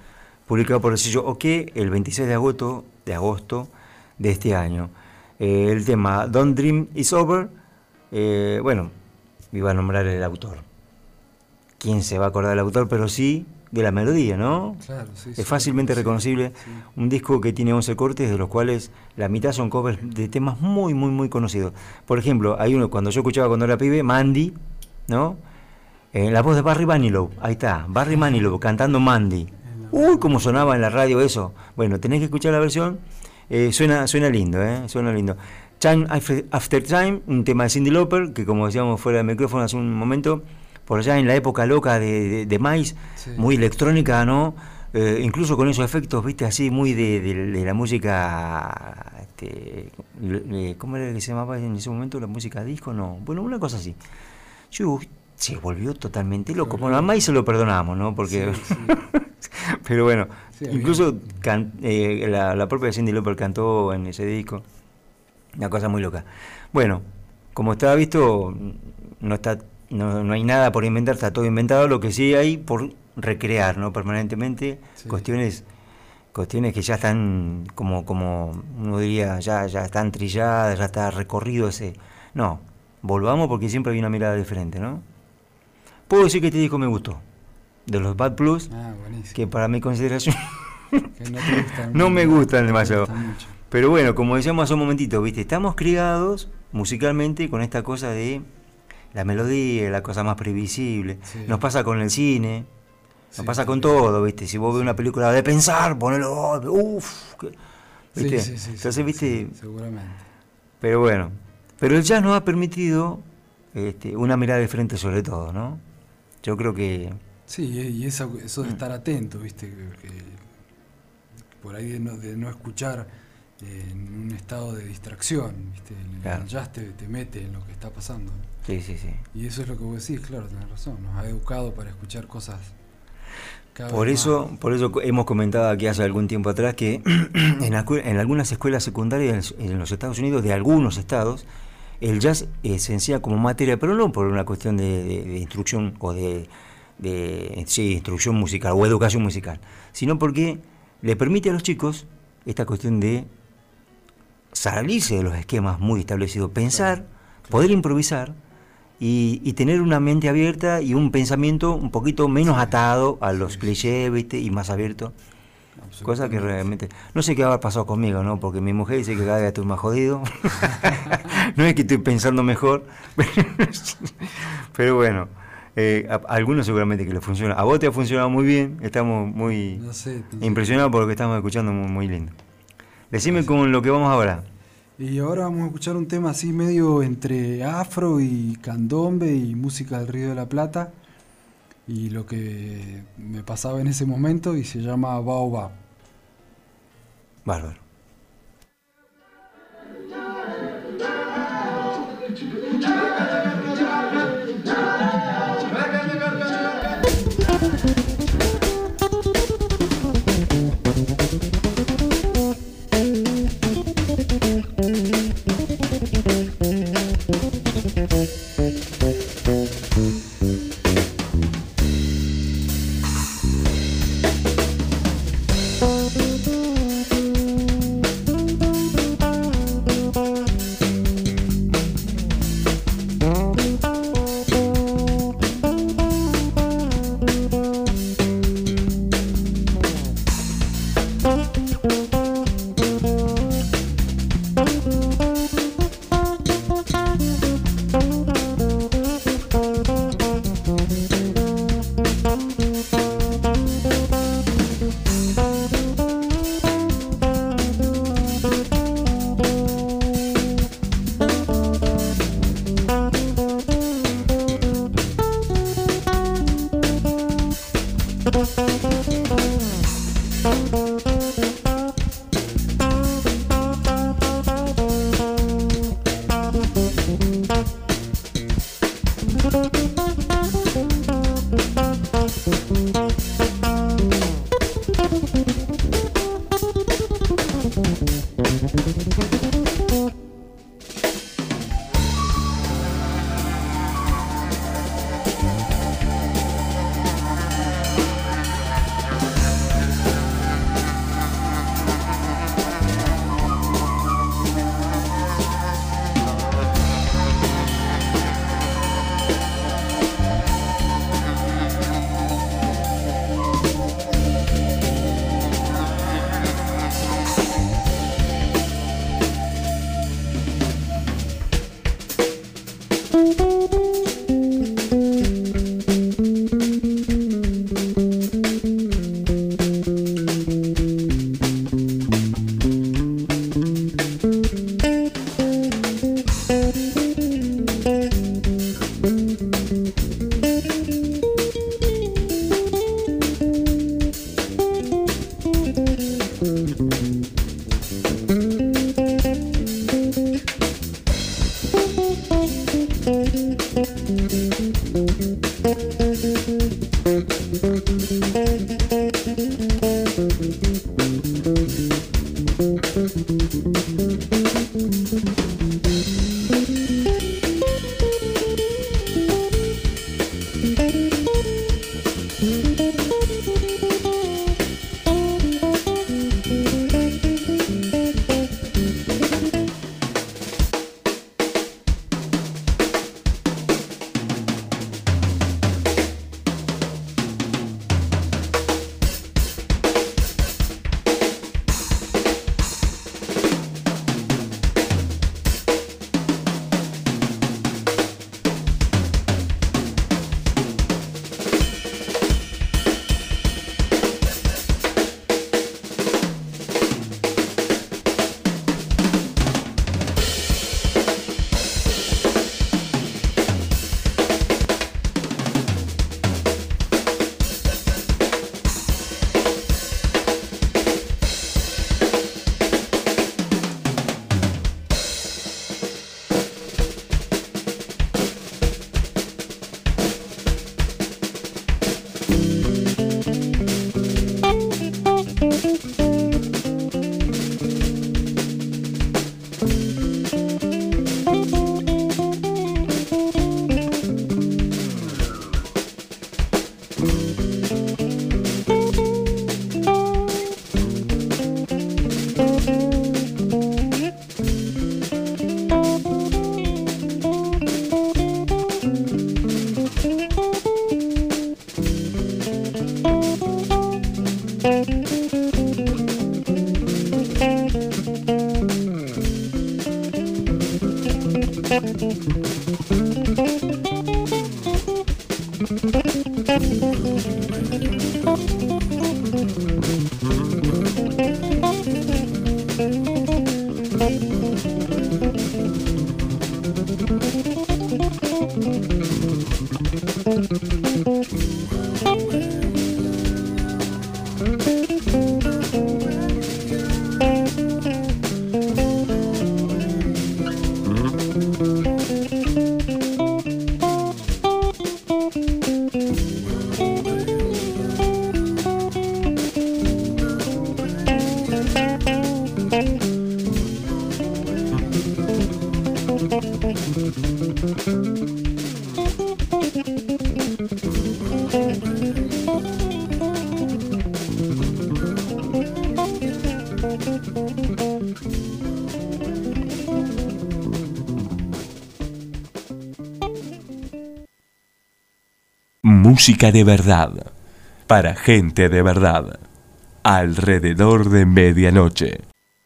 publicado por el sello OK el veintiséis de agosto de, agosto de este año. Eh, el tema Don't Dream It's Over, eh, bueno, iba a nombrar el autor. ¿Quién se va a acordar del autor? Pero sí de la melodía, ¿no? Claro, sí, es sí, fácilmente sí, reconocible. Sí. Un disco que tiene once cortes, de los cuales la mitad son covers de temas muy, muy, muy conocidos. Por ejemplo, hay uno, cuando yo escuchaba cuando era pibe, Mandy, ¿no? En la voz de Barry Manilow, ahí está, Barry Manilow cantando Mandy. Uy, cómo sonaba en la radio eso. Bueno, tenés que escuchar la versión. Eh, suena, suena lindo, ¿eh? Suena lindo. Time After Time, un tema de Cyndi Lauper, que como decíamos fuera del micrófono hace un momento, por allá en la época loca de, de, de Mice, sí. Muy electrónica, ¿no? Eh, incluso con esos efectos, viste, así muy de, de, de la música, este, ¿cómo era que se llamaba en ese momento? ¿La música disco? No, bueno, una cosa así. Yo, se volvió totalmente loco. Bueno, a Mice se lo perdonamos, ¿no? Porque... Sí, sí. Pero bueno, sí, incluso can, eh, la, la propia Cyndi Lauper cantó en ese disco. Una cosa muy loca. Bueno, como estaba visto, no está no, no hay nada por inventar, está todo inventado. Lo que sí hay por recrear, ¿no? Permanentemente, sí. cuestiones cuestiones que ya están, como como uno diría, ya, ya están trilladas, ya está recorrido ese... No, volvamos porque siempre hay una mirada diferente, ¿no? Puedo decir que este disco me gustó. De los Bad Blues, ah, que para mi consideración que no, te gustan, no me gustan demasiado. Pero bueno, como decíamos hace un momentito, ¿viste? Estamos criados musicalmente con esta cosa de la melodía, la cosa más previsible. Sí. Nos pasa con el cine, nos sí, pasa sí, con sí. todo, ¿viste? Si vos ves una película de pensar, ponelo, uff, ¿viste? Sí, sí, sí, entonces, sí, ¿viste? Sí, seguramente. Pero bueno, pero el jazz nos ha permitido este, una mirada diferente sobre todo, ¿no? Yo creo que... Sí, y eso, eso de estar atento, ¿viste? Que, que por ahí de no, de no escuchar eh, en un estado de distracción, ¿viste? El, claro. el jazz te, te mete en lo que está pasando, ¿no? Sí, sí, sí. Y eso es lo que vos decís, claro, tenés razón. Nos ha educado para escuchar cosas cada por vez eso, más. Por eso hemos comentado aquí hace algún tiempo atrás que en, la, en algunas escuelas secundarias en los Estados Unidos, de algunos estados, el jazz eh, se enseña como materia, pero no por una cuestión de, de, de instrucción o de... de sí, instrucción musical o educación musical, sino porque le permite a los chicos esta cuestión de salirse de los esquemas muy establecidos, pensar, claro, claro. poder improvisar y, y tener una mente abierta y un pensamiento un poquito menos sí. atado a los sí, clichés, ¿viste? Y más abierto, cosa que realmente no sé qué habrá pasado conmigo, ¿no? Porque mi mujer dice que cada día estoy más jodido. No es que estoy pensando mejor, pero bueno. Eh, a, a algunos seguramente que les funciona. A vos te ha funcionado muy bien. Estamos muy no sé, no sé. impresionados por lo que estamos escuchando, muy, muy lindo. Decime no sé. con lo que vamos ahora. Y ahora vamos a escuchar un tema así medio entre afro y candombe y música del Río de la Plata. Y lo que me pasaba en ese momento, y se llama Baobab. Bárbaro. Música de verdad, para gente de verdad, alrededor de medianoche.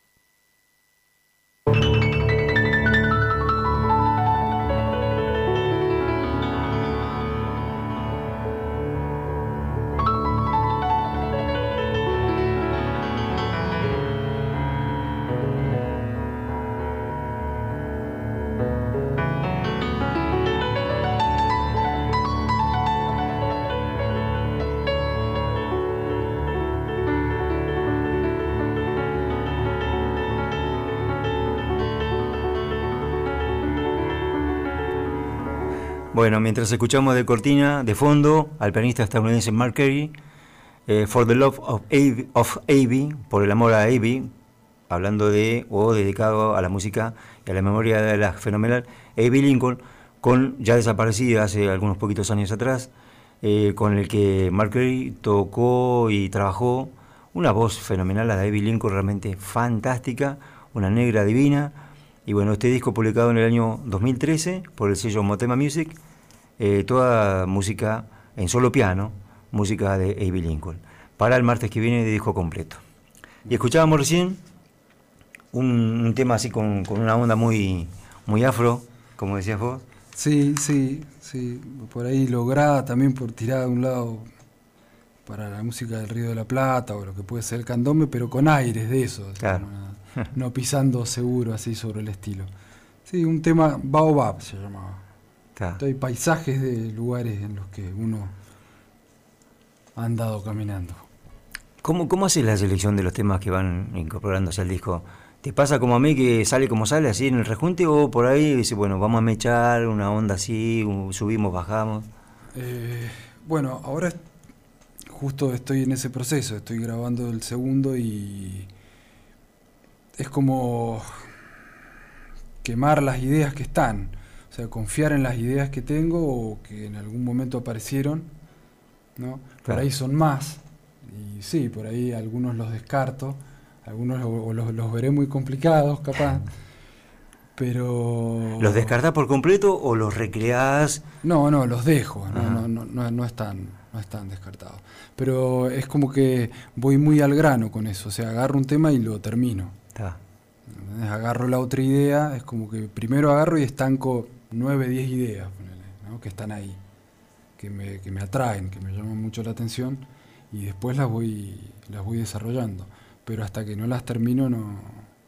Bueno, mientras escuchamos de cortina, de fondo, al pianista estadounidense Mark Carey, eh, For the Love of Avi, of Avi, por el amor a Avi, hablando de, o dedicado a la música y a la memoria de la fenomenal Avi Lincoln, con ya desaparecida hace algunos poquitos años atrás, eh, con el que Mark Carey tocó y trabajó una voz fenomenal, la de Avi Lincoln, realmente fantástica, una negra divina. Y bueno, este disco publicado en el año dos mil trece por el sello Motema Music, eh, toda música en solo piano, música de Avi Lincoln, para el martes que viene de disco completo. Y escuchábamos recién un, un tema así con, con una onda muy, muy afro, como decías vos. Sí, sí, sí, por ahí lograda también por tirar de un lado para la música del Río de la Plata o lo que puede ser el candombe, pero con aires de eso. Claro. No, no pisando seguro así sobre el estilo. Sí, un tema Baobab se llamaba. Está. Hay paisajes de lugares en los que uno ha andado caminando. ¿Cómo, cómo haces la selección de los temas que van incorporándose al disco? ¿Te pasa como a mí que sale como sale, así en el rejunte, o por ahí dice, bueno, vamos a mechar una onda así, subimos, bajamos? Eh, bueno, ahora justo estoy en ese proceso, estoy grabando el segundo y es como quemar las ideas que están, o sea, confiar en las ideas que tengo o que en algún momento aparecieron, ¿no? Por Claro. ahí son más, y sí, por ahí algunos los descarto, algunos o los, los veré muy complicados, capaz, pero... ¿Los descartás por completo o los recreás? No, no, los dejo, no, Ajá. no, no, no, no están, no están descartados. Pero es como que voy muy al grano con eso, o sea, agarro un tema y lo termino. Está. ¿Entendés? Agarro la otra idea, es como que primero agarro y estanco nueve, diez ideas, ponele, ¿no? Que están ahí, que me, que me atraen, que me llaman mucho la atención, y después las voy, las voy desarrollando. Pero hasta que no las termino, no...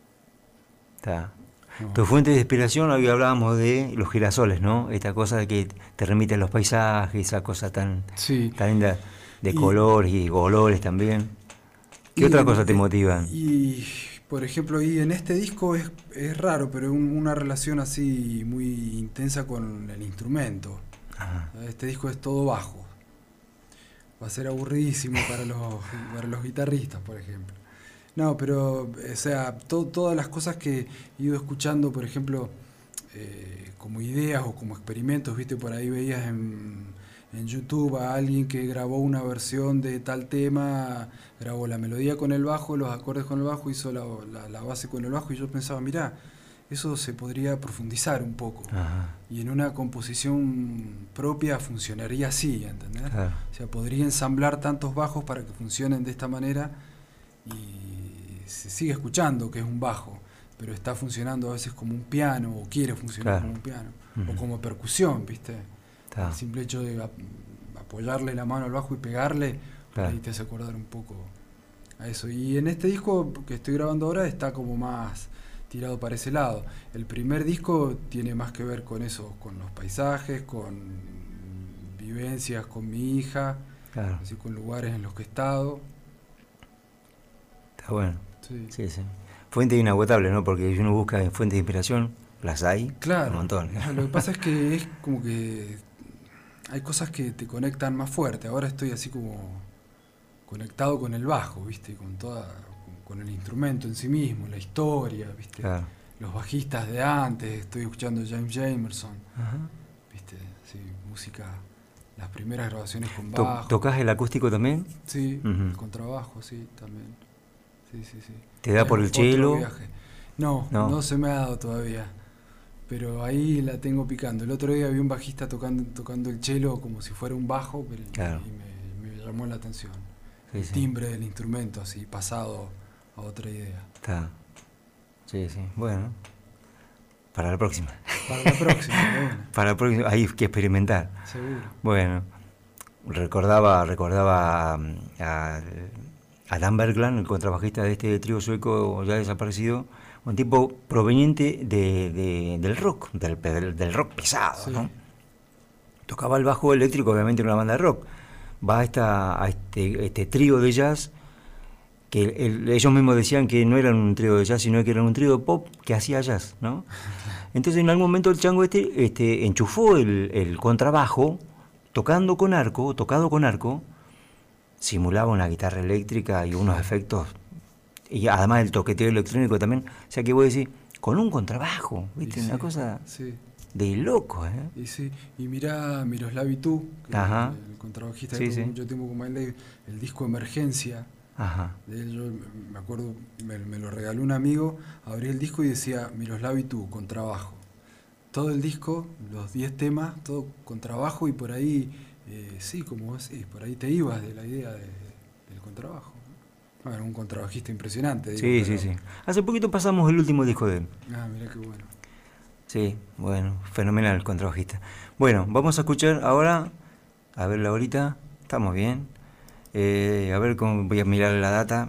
Está. no. Tu fuente de inspiración, hoy hablábamos de los girasoles, ¿no? Esta cosa de que te remite a los paisajes, esa cosa tan, Sí. tan linda de Y- colores y olores también. ¿Qué Y- otra cosa te motivan? Y, por ejemplo, y en este disco es, es raro, pero un- una relación así muy intensa con el instrumento. Ajá. Este disco es todo bajo. Va a ser aburridísimo para los, para los guitarristas, por ejemplo. No, pero, o sea, to- todas las cosas que he ido escuchando, por ejemplo, eh, como ideas o como experimentos, viste, por ahí veías en, en YouTube a alguien que grabó una versión de tal tema, grabó la melodía con el bajo, los acordes con el bajo, hizo la, la, la base con el bajo, y yo pensaba, mirá, eso se podría profundizar un poco. Ajá. Y en una composición propia funcionaría así, ¿entendés? Claro. O sea, podría ensamblar tantos bajos para que funcionen de esta manera y se sigue escuchando que es un bajo, pero está funcionando a veces como un piano, o quiere funcionar Claro. como un piano, Uh-huh. o como percusión, ¿viste? Está. El simple hecho de ap- apoyarle la mano al bajo y pegarle, Claro. ahí te hace acordar un poco a eso. Y en este disco que estoy grabando ahora está como más tirado para ese lado. El primer disco tiene más que ver con eso, con los paisajes, con vivencias con mi hija, Claro. así con lugares en los que he estado. Está bueno. Sí. Sí, sí. Fuente inagotable, ¿no? Porque si uno busca fuentes de inspiración, las hay. Claro. Un montón. Lo que pasa es que es como que hay cosas que te conectan más fuerte. Ahora estoy así como conectado con el bajo, ¿viste? Con toda, con, con el instrumento en sí mismo, la historia, ¿viste? Claro. Los bajistas de antes, estoy escuchando James Jamerson, Ajá. ¿viste? Sí, música, las primeras grabaciones con To- bajo. ¿Tocás el acústico también? Sí, Ujú. el contrabajo, sí, también. Sí, sí, sí. ¿Te da Es por el otro cello? viaje. No, No. no, se me ha dado todavía. Pero ahí la tengo picando. El otro día vi un bajista tocando, tocando el cello como si fuera un bajo, pero Claro. y me, me llamó la atención. Sí, El sí. timbre del instrumento, así, pasado a otra idea. Está. Sí, sí. Bueno. Para la próxima. Para la próxima, de una, Para la próxima. Hay que experimentar. seguro. Bueno. Recordaba, recordaba um, a, a Dan Bergland, el contrabajista de este trío sueco ya desaparecido, un tipo proveniente de, de- del rock, del, del- del rock pesado, Sí. ¿no? Tocaba el bajo eléctrico, obviamente en una banda de rock. Va a, esta, a este, este trío de jazz, que el- ellos mismos decían que no eran un trío de jazz, sino que eran un trío de pop que hacía jazz, ¿no? Entonces en algún momento el chango este, este enchufó el, el contrabajo, tocando con arco, tocado con arco, simulaba una guitarra eléctrica y unos efectos, y además el toqueteo electrónico también. O sea que voy a decir, con un contrabajo, ¿viste? Y Una sí, cosa Sí, de loco, ¿eh? y sí. Y mirá Miroslav Itú, que Ajá. es el contrabajista Sí, que tuvo sí. mucho tiempo con Miles Davis, el disco Emergencia. Ajá. De él, yo me acuerdo, me, me lo regaló un amigo, abrí el disco y decía Miroslav Itú, con trabajo. Todo el disco, los diez temas, todo con trabajo y por ahí, eh, sí, como decís, por ahí te ibas de la idea de- del contrabajo. Bueno, un contrabajista impresionante. Digo, Sí, pero- sí, sí. Hace poquito pasamos el último disco de él. Ah, mirá qué bueno. Sí, bueno, fenomenal el contrabajista. Bueno, vamos a escuchar ahora, a ver la horita, estamos bien. Eh, a ver cómo voy a mirar la data.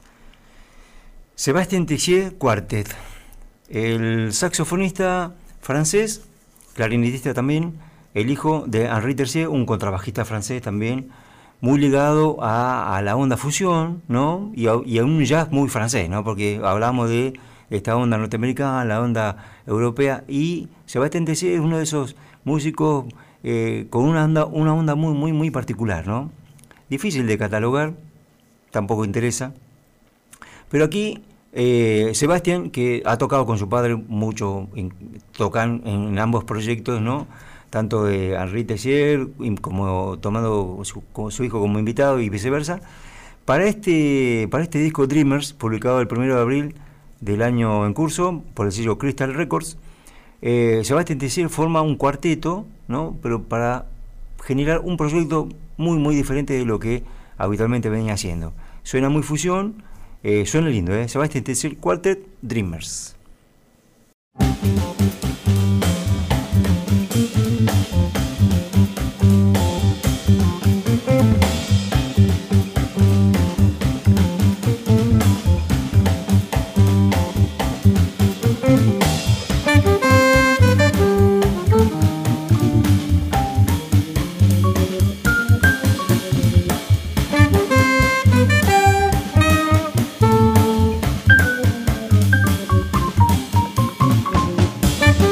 Sébastien Texier Quartet, el saxofonista francés, clarinetista también, el hijo de Henri Texier, un contrabajista francés también, muy ligado a, a la onda fusión, ¿no? Y a, y a un jazz muy francés, ¿no? Porque hablamos de esta onda norteamericana, la onda europea, y Sébastien Texier es uno de esos músicos eh, con una onda, una onda muy, muy, muy particular, ¿no? Difícil de catalogar, tampoco interesa. Pero aquí, eh, Sebastián, que ha tocado con su padre mucho, en, tocan en ambos proyectos, ¿no? Tanto de Henri Texier como tomando su, como su hijo como invitado y viceversa. Para este, para este disco Dreamers, publicado el primero de abril del año en curso por el sello Crystal Records, eh, Sébastien Texier forma un cuarteto, ¿no? Pero para generar un proyecto muy muy diferente de lo que habitualmente venía haciendo. Suena muy fusión, eh, suena lindo, ¿eh? Sébastien Texier Quartet Dreamers. Thank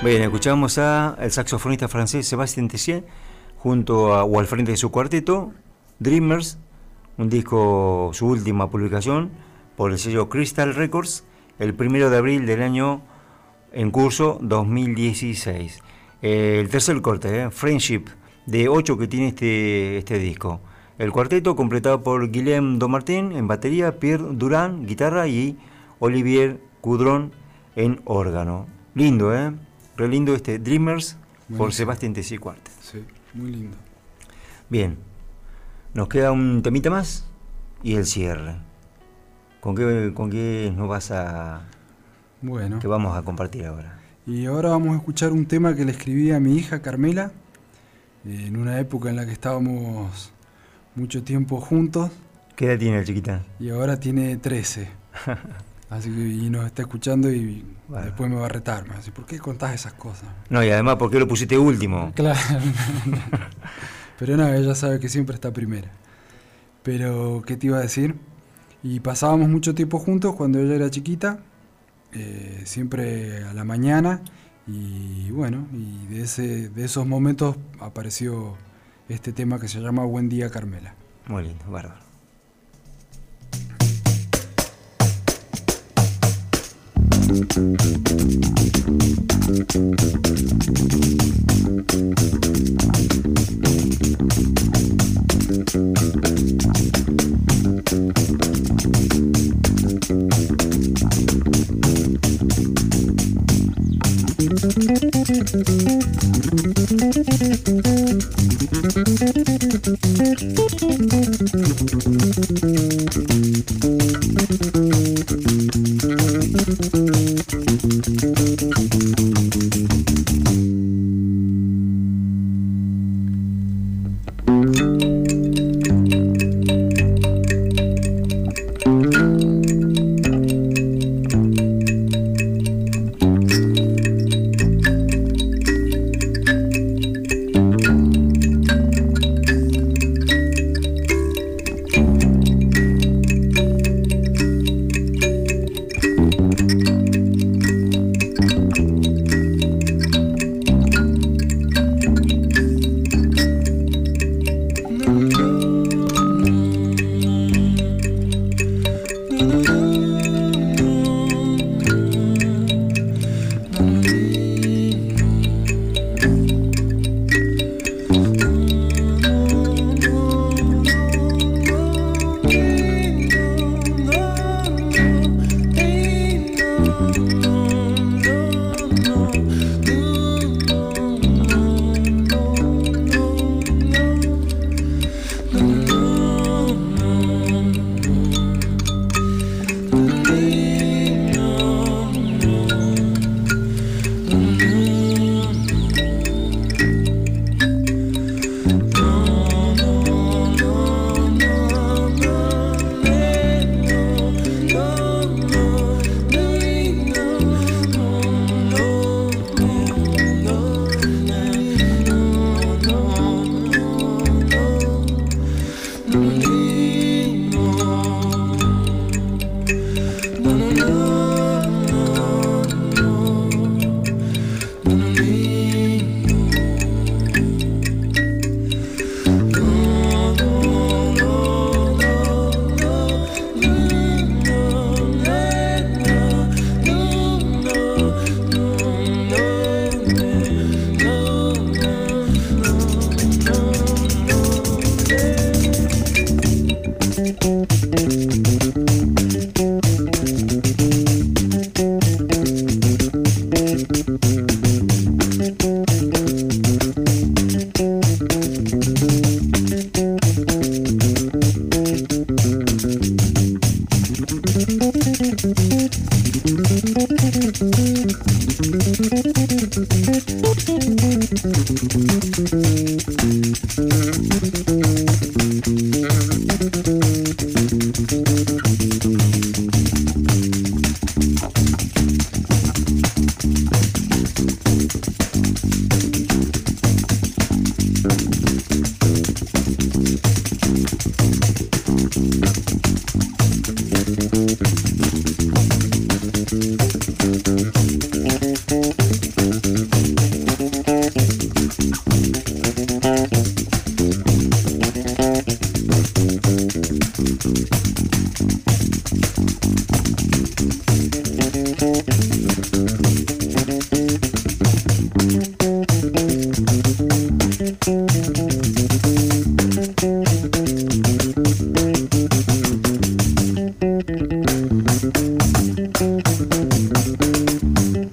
Bien, escuchamos a el saxofonista francés Sébastien Tessier junto a, o al frente de su cuarteto, Dreamers, un disco, su última publicación por el sello Crystal Records, el primero de abril del año en curso dos mil dieciséis. Eh, el tercer corte, eh, Friendship, de ocho que tiene este, este disco. El cuarteto completado por Guillaume Domartin en batería, Pierre Durand, guitarra y Olivier Coudron en órgano. Lindo, ¿eh? Re lindo este Dreamers muy por Sébastien Tessier Quartet. Sí, muy lindo. Bien, nos queda un temita más y el cierre. ¿Con qué, con qué nos vas a... Bueno. que vamos a compartir ahora? Y ahora vamos a escuchar un tema que le escribí a mi hija Carmela, en una época en la que estábamos mucho tiempo juntos. ¿Qué edad tiene la chiquita? Y ahora tiene trece. Así que y nos está escuchando y bueno, después me va a retar. Me va a decir, ¿por qué contás esas cosas? No, y además, ¿por qué lo pusiste último? Claro. Pero no, ella sabe que siempre está primera. Pero, ¿qué te iba a decir? Y pasábamos mucho tiempo juntos cuando ella era chiquita, eh, siempre a la mañana. Y bueno, y de, ese, de esos momentos apareció este tema que se llama Buen Día, Carmela. Muy lindo, bárbaro.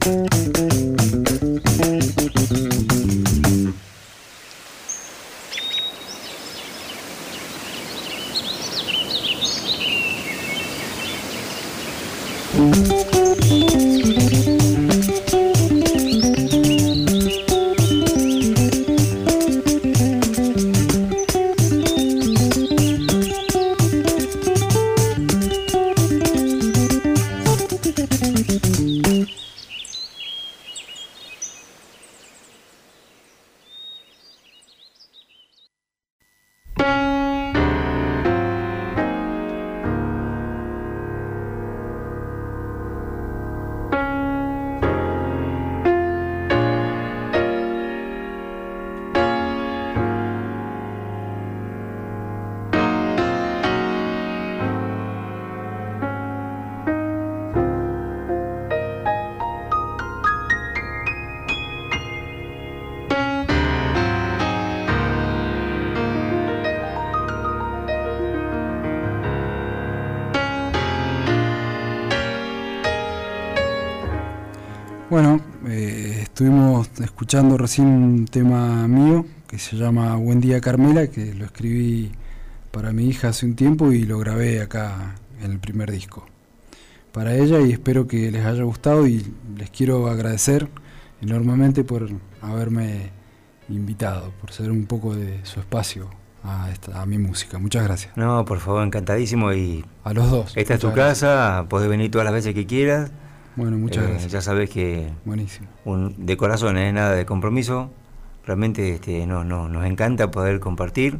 Bueno, eh, estuvimos escuchando recién un tema mío que se llama Buen Día Carmela, que lo escribí para mi hija hace un tiempo y lo grabé acá en el primer disco para ella, y espero que les haya gustado y les quiero agradecer enormemente por haberme invitado, por ser un poco de su espacio a, esta, a mi música. Muchas gracias. No, por favor, encantadísimo. Y a los dos. Esta es tu casa, podés venir todas las veces que quieras. Bueno, muchas eh, gracias. Ya sabés que buenísimo. Un, de corazón, ¿eh? Nada de compromiso. Realmente este, no, no, nos encanta poder compartir.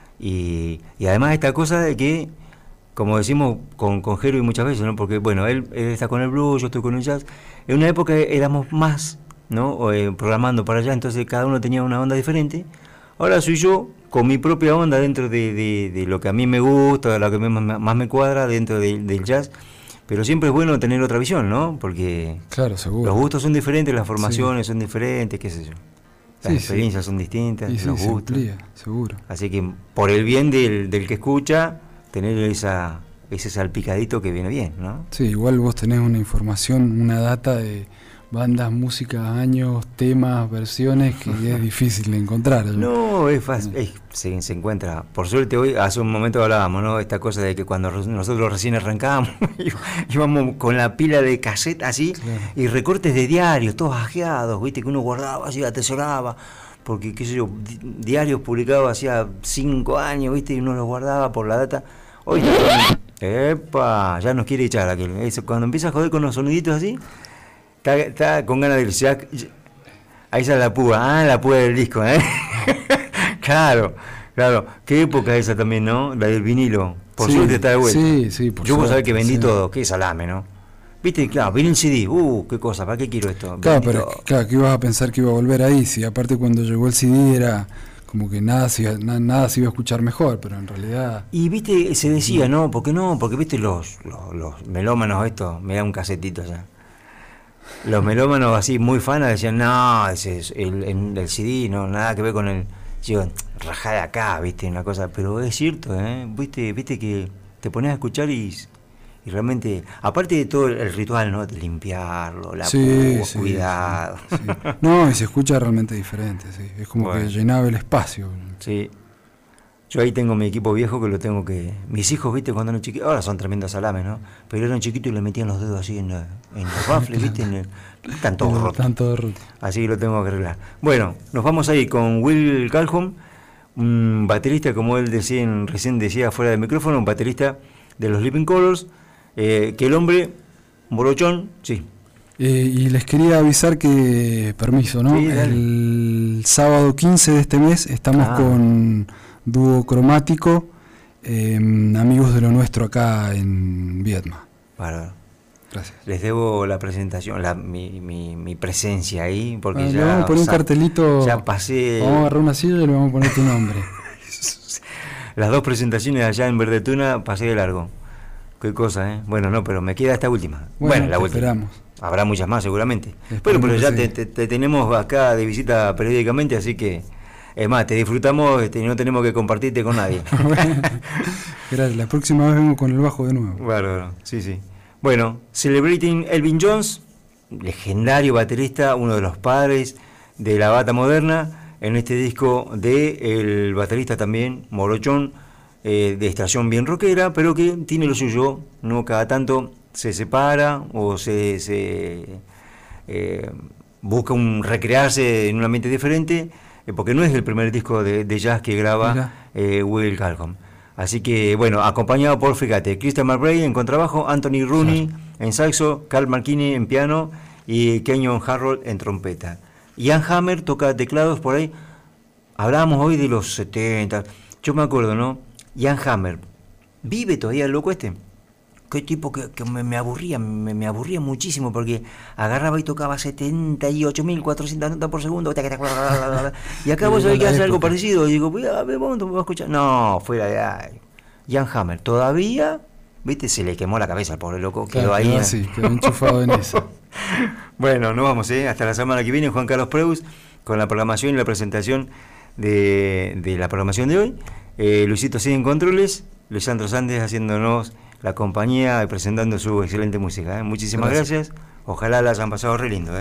Y, y además esta cosa de que, como decimos con, con Jero y muchas veces, ¿no? Porque bueno, él, él está con el blues, yo estoy con el jazz. En una época éramos más, ¿no? O, eh, programando para allá, entonces cada uno tenía una onda diferente. Ahora soy yo con mi propia onda dentro de, de, de lo que a mí me gusta, de lo que me, más me cuadra dentro de, del jazz. Pero siempre es bueno tener otra visión, ¿no? Porque claro, seguro. Los gustos son diferentes, las formaciones sí. son diferentes, qué sé yo. Las sí, experiencias sí. son distintas, y sí, los se gustos. Amplía, seguro. Así que por el bien del, del que escucha, tener esa ese salpicadito que viene bien, ¿no? Sí, igual vos tenés una información, una data de bandas, música, años, temas, versiones que es difícil de encontrar. No, es fácil, es, se, se encuentra. Por suerte hoy, hace un momento hablábamos, ¿no? Esta cosa de que cuando nosotros recién arrancábamos, íbamos con la pila de cassette así, claro. Y recortes de diarios, todos ajeados, viste, que uno guardaba así, atesoraba, porque, qué sé yo, di diarios publicados hacía cinco años, viste, y uno los guardaba por la data. Hoy está, epa, ya nos quiere echar aquel. Eso, cuando empieza a joder con los soniditos así, Está, está con ganas del Jack. Ahí está la púa, ah, la púa del disco, ¿eh? Claro, claro. Qué época esa también, ¿no? La del vinilo. Por sí, suerte está de vuelta. Sí, sí, por Yo vos sabés suerte, que vendí sí. todo, qué salame, ¿no? Viste, claro, vinil C D, uh, qué cosa, ¿para qué quiero esto? Claro, vendí pero todo. claro, que ibas a pensar que iba a volver ahí, si aparte cuando llegó el C D era como que nada se iba, na, nada se iba a escuchar mejor, pero en realidad... Y viste, se decía, ¿no? ¿Por qué no? Porque viste los, los, los melómanos estos, me da un casetito allá. Los melómanos así muy fanas decían, no, ese es el, el, el C D, no, nada que ver con el... Yo, rajá de acá, viste, una cosa, pero es cierto, ¿eh? Viste, viste que te pones a escuchar y, y realmente, aparte de todo el ritual, ¿no? De limpiarlo, la sí, púa, sí, cuidado. Sí, sí. No, y se escucha realmente diferente, sí. Es como bueno. que llenaba el espacio. Sí. Yo ahí tengo mi equipo viejo que lo tengo que... Mis hijos, viste, cuando eran chiquitos, ahora son tremendos salames, ¿no? Pero eran chiquitos y le metían los dedos así en, la, en los baffles, viste, en el... Están todos rotos. Están todos rotos. Así que lo tengo que arreglar. Bueno, nos vamos a ir con Will Calhoun, un baterista, como él decía, recién decía fuera del micrófono, un baterista de los Living Colors, eh, que el hombre, morochón, sí. Eh, y les quería avisar que, permiso, ¿no? Sí, el sábado quince de este mes estamos ah. con... Dúo Cromático, eh, amigos de lo nuestro acá en Viedma. Bárbaro. Gracias. Les debo la presentación, la, mi, mi, mi presencia ahí, porque ah, ya... Le vamos a poner un cartelito, ya pasé... Vamos a agarrar una silla y le vamos a poner tu nombre. Las dos presentaciones allá en Verdetuna pasé de largo. Qué cosa, ¿eh? Bueno, no, pero me queda esta última. Bueno, bueno la última. Esperamos. Habrá muchas más seguramente. Bueno, pero ya te, te, te tenemos acá de visita periódicamente, así que... Es más, te disfrutamos este, y no tenemos que compartirte con nadie. Bueno, gracias. La próxima vez vengo con el bajo de nuevo. Bueno, sí, sí. Bueno, Celebrating Elvin Jones, legendario baterista, uno de los padres de la bata moderna, en este disco de el baterista también, Morochón, eh, de estación bien rockera, pero que tiene lo suyo, no cada tanto se separa o se, se eh, busca un recrearse en un ambiente diferente, eh, porque no es el primer disco de, de jazz que graba eh, Will Calhoun. Así que, bueno, acompañado por, fíjate, Christian McBride en contrabajo, Anthony Rooney claro. en saxo, Carl McKinney en piano y Kenyon Harold en trompeta. Ian Hammer toca teclados por ahí. Hablábamos hoy de los setenta. Yo me acuerdo, ¿no? Ian Hammer. ¿Vive todavía el loco este? Qué tipo que, que me, me aburría, me, me aburría muchísimo porque agarraba y tocaba setenta y ocho mil cuatrocientas notas por segundo. Y acá vos sabés que hace algo parecido. Y digo, voy a ver, vamos a escuchar. No, fuera de ahí. Ian Hammer, todavía, viste, se le quemó la cabeza al pobre loco. Quedó claro, ahí. Quedó así, quedó enchufado en eso. Bueno, nos vamos, ¿eh? Hasta la semana que viene, Juan Carlos Preus, con la programación y la presentación de, de la programación de hoy. Eh, Luisito sigue en controles, Lisandro Sández haciéndonos la compañía y presentando su excelente música, ¿eh? Muchísimas gracias. gracias. Ojalá la hayan pasado re lindo, ¿eh?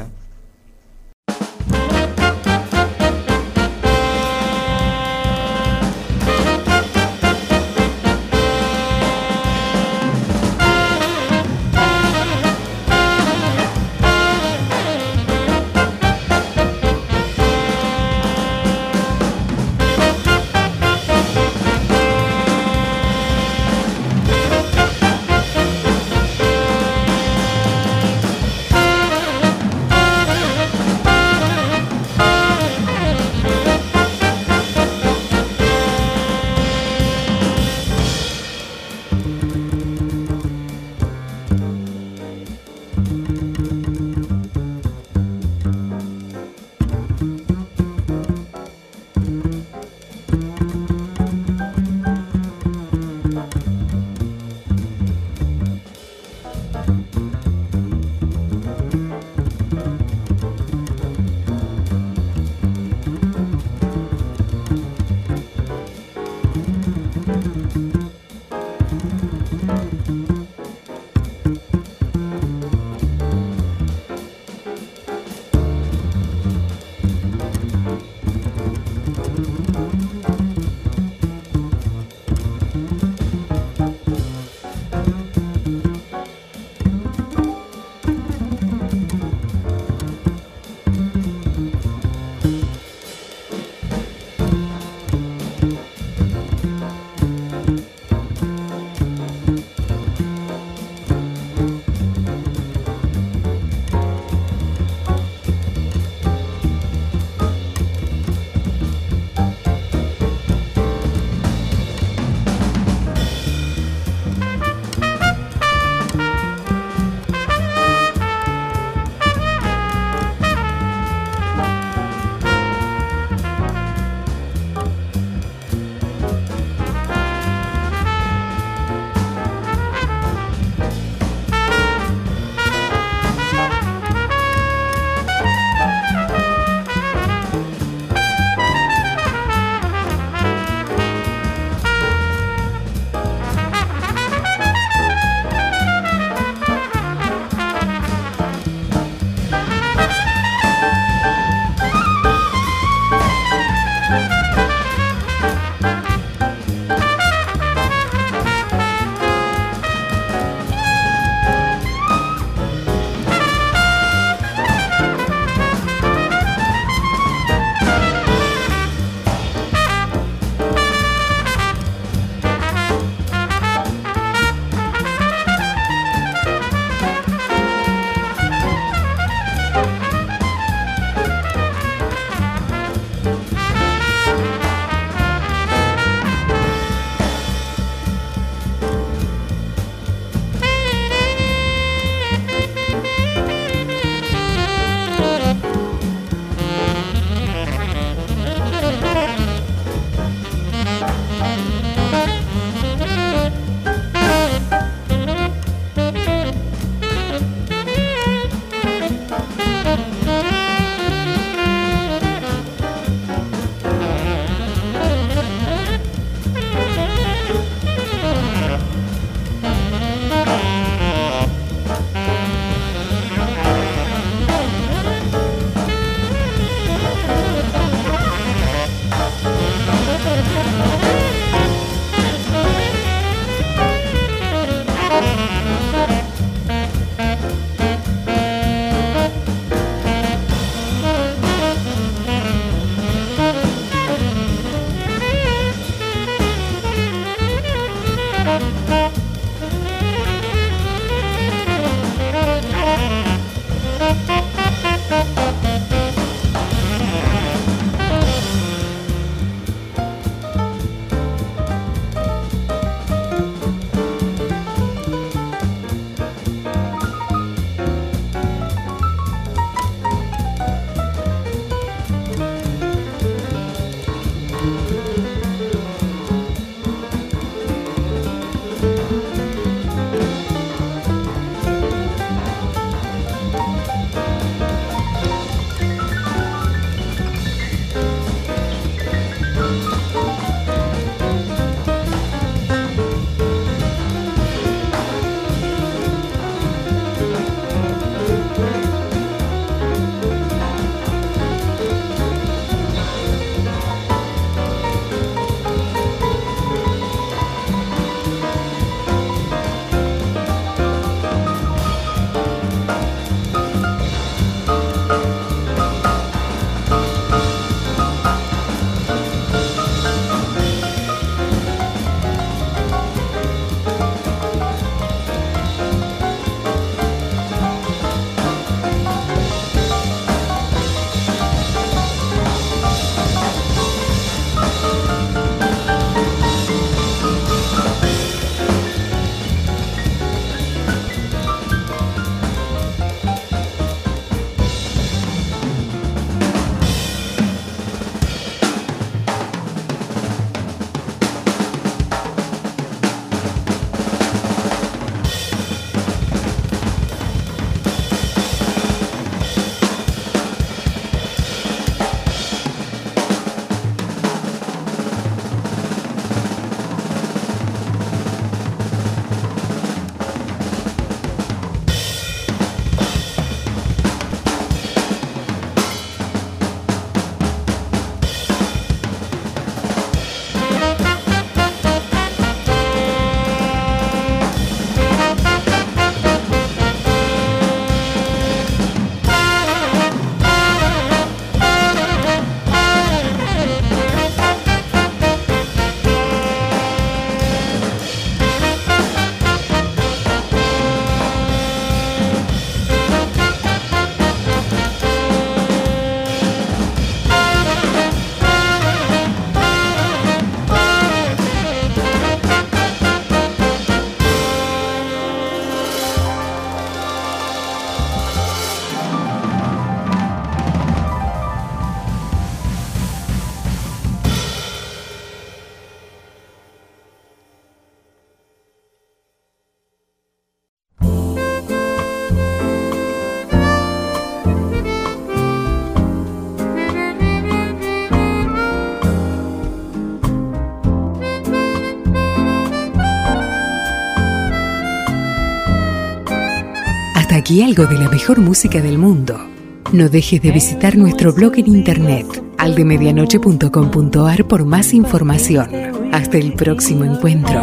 Elegí algo de la mejor música del mundo. No dejes de visitar nuestro blog en internet aldemedianoche punto com punto ar por más información. Hasta el próximo encuentro.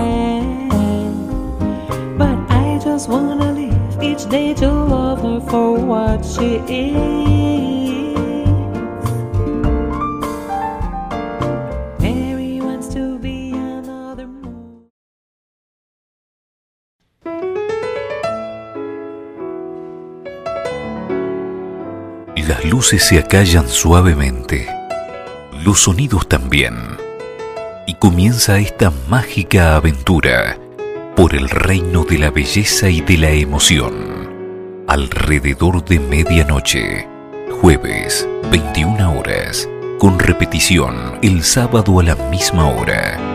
Las luces se acallan suavemente, los sonidos también, y comienza esta mágica aventura por el reino de la belleza y de la emoción. Alrededor de medianoche, jueves, veintiuna horas, con repetición el sábado a la misma hora.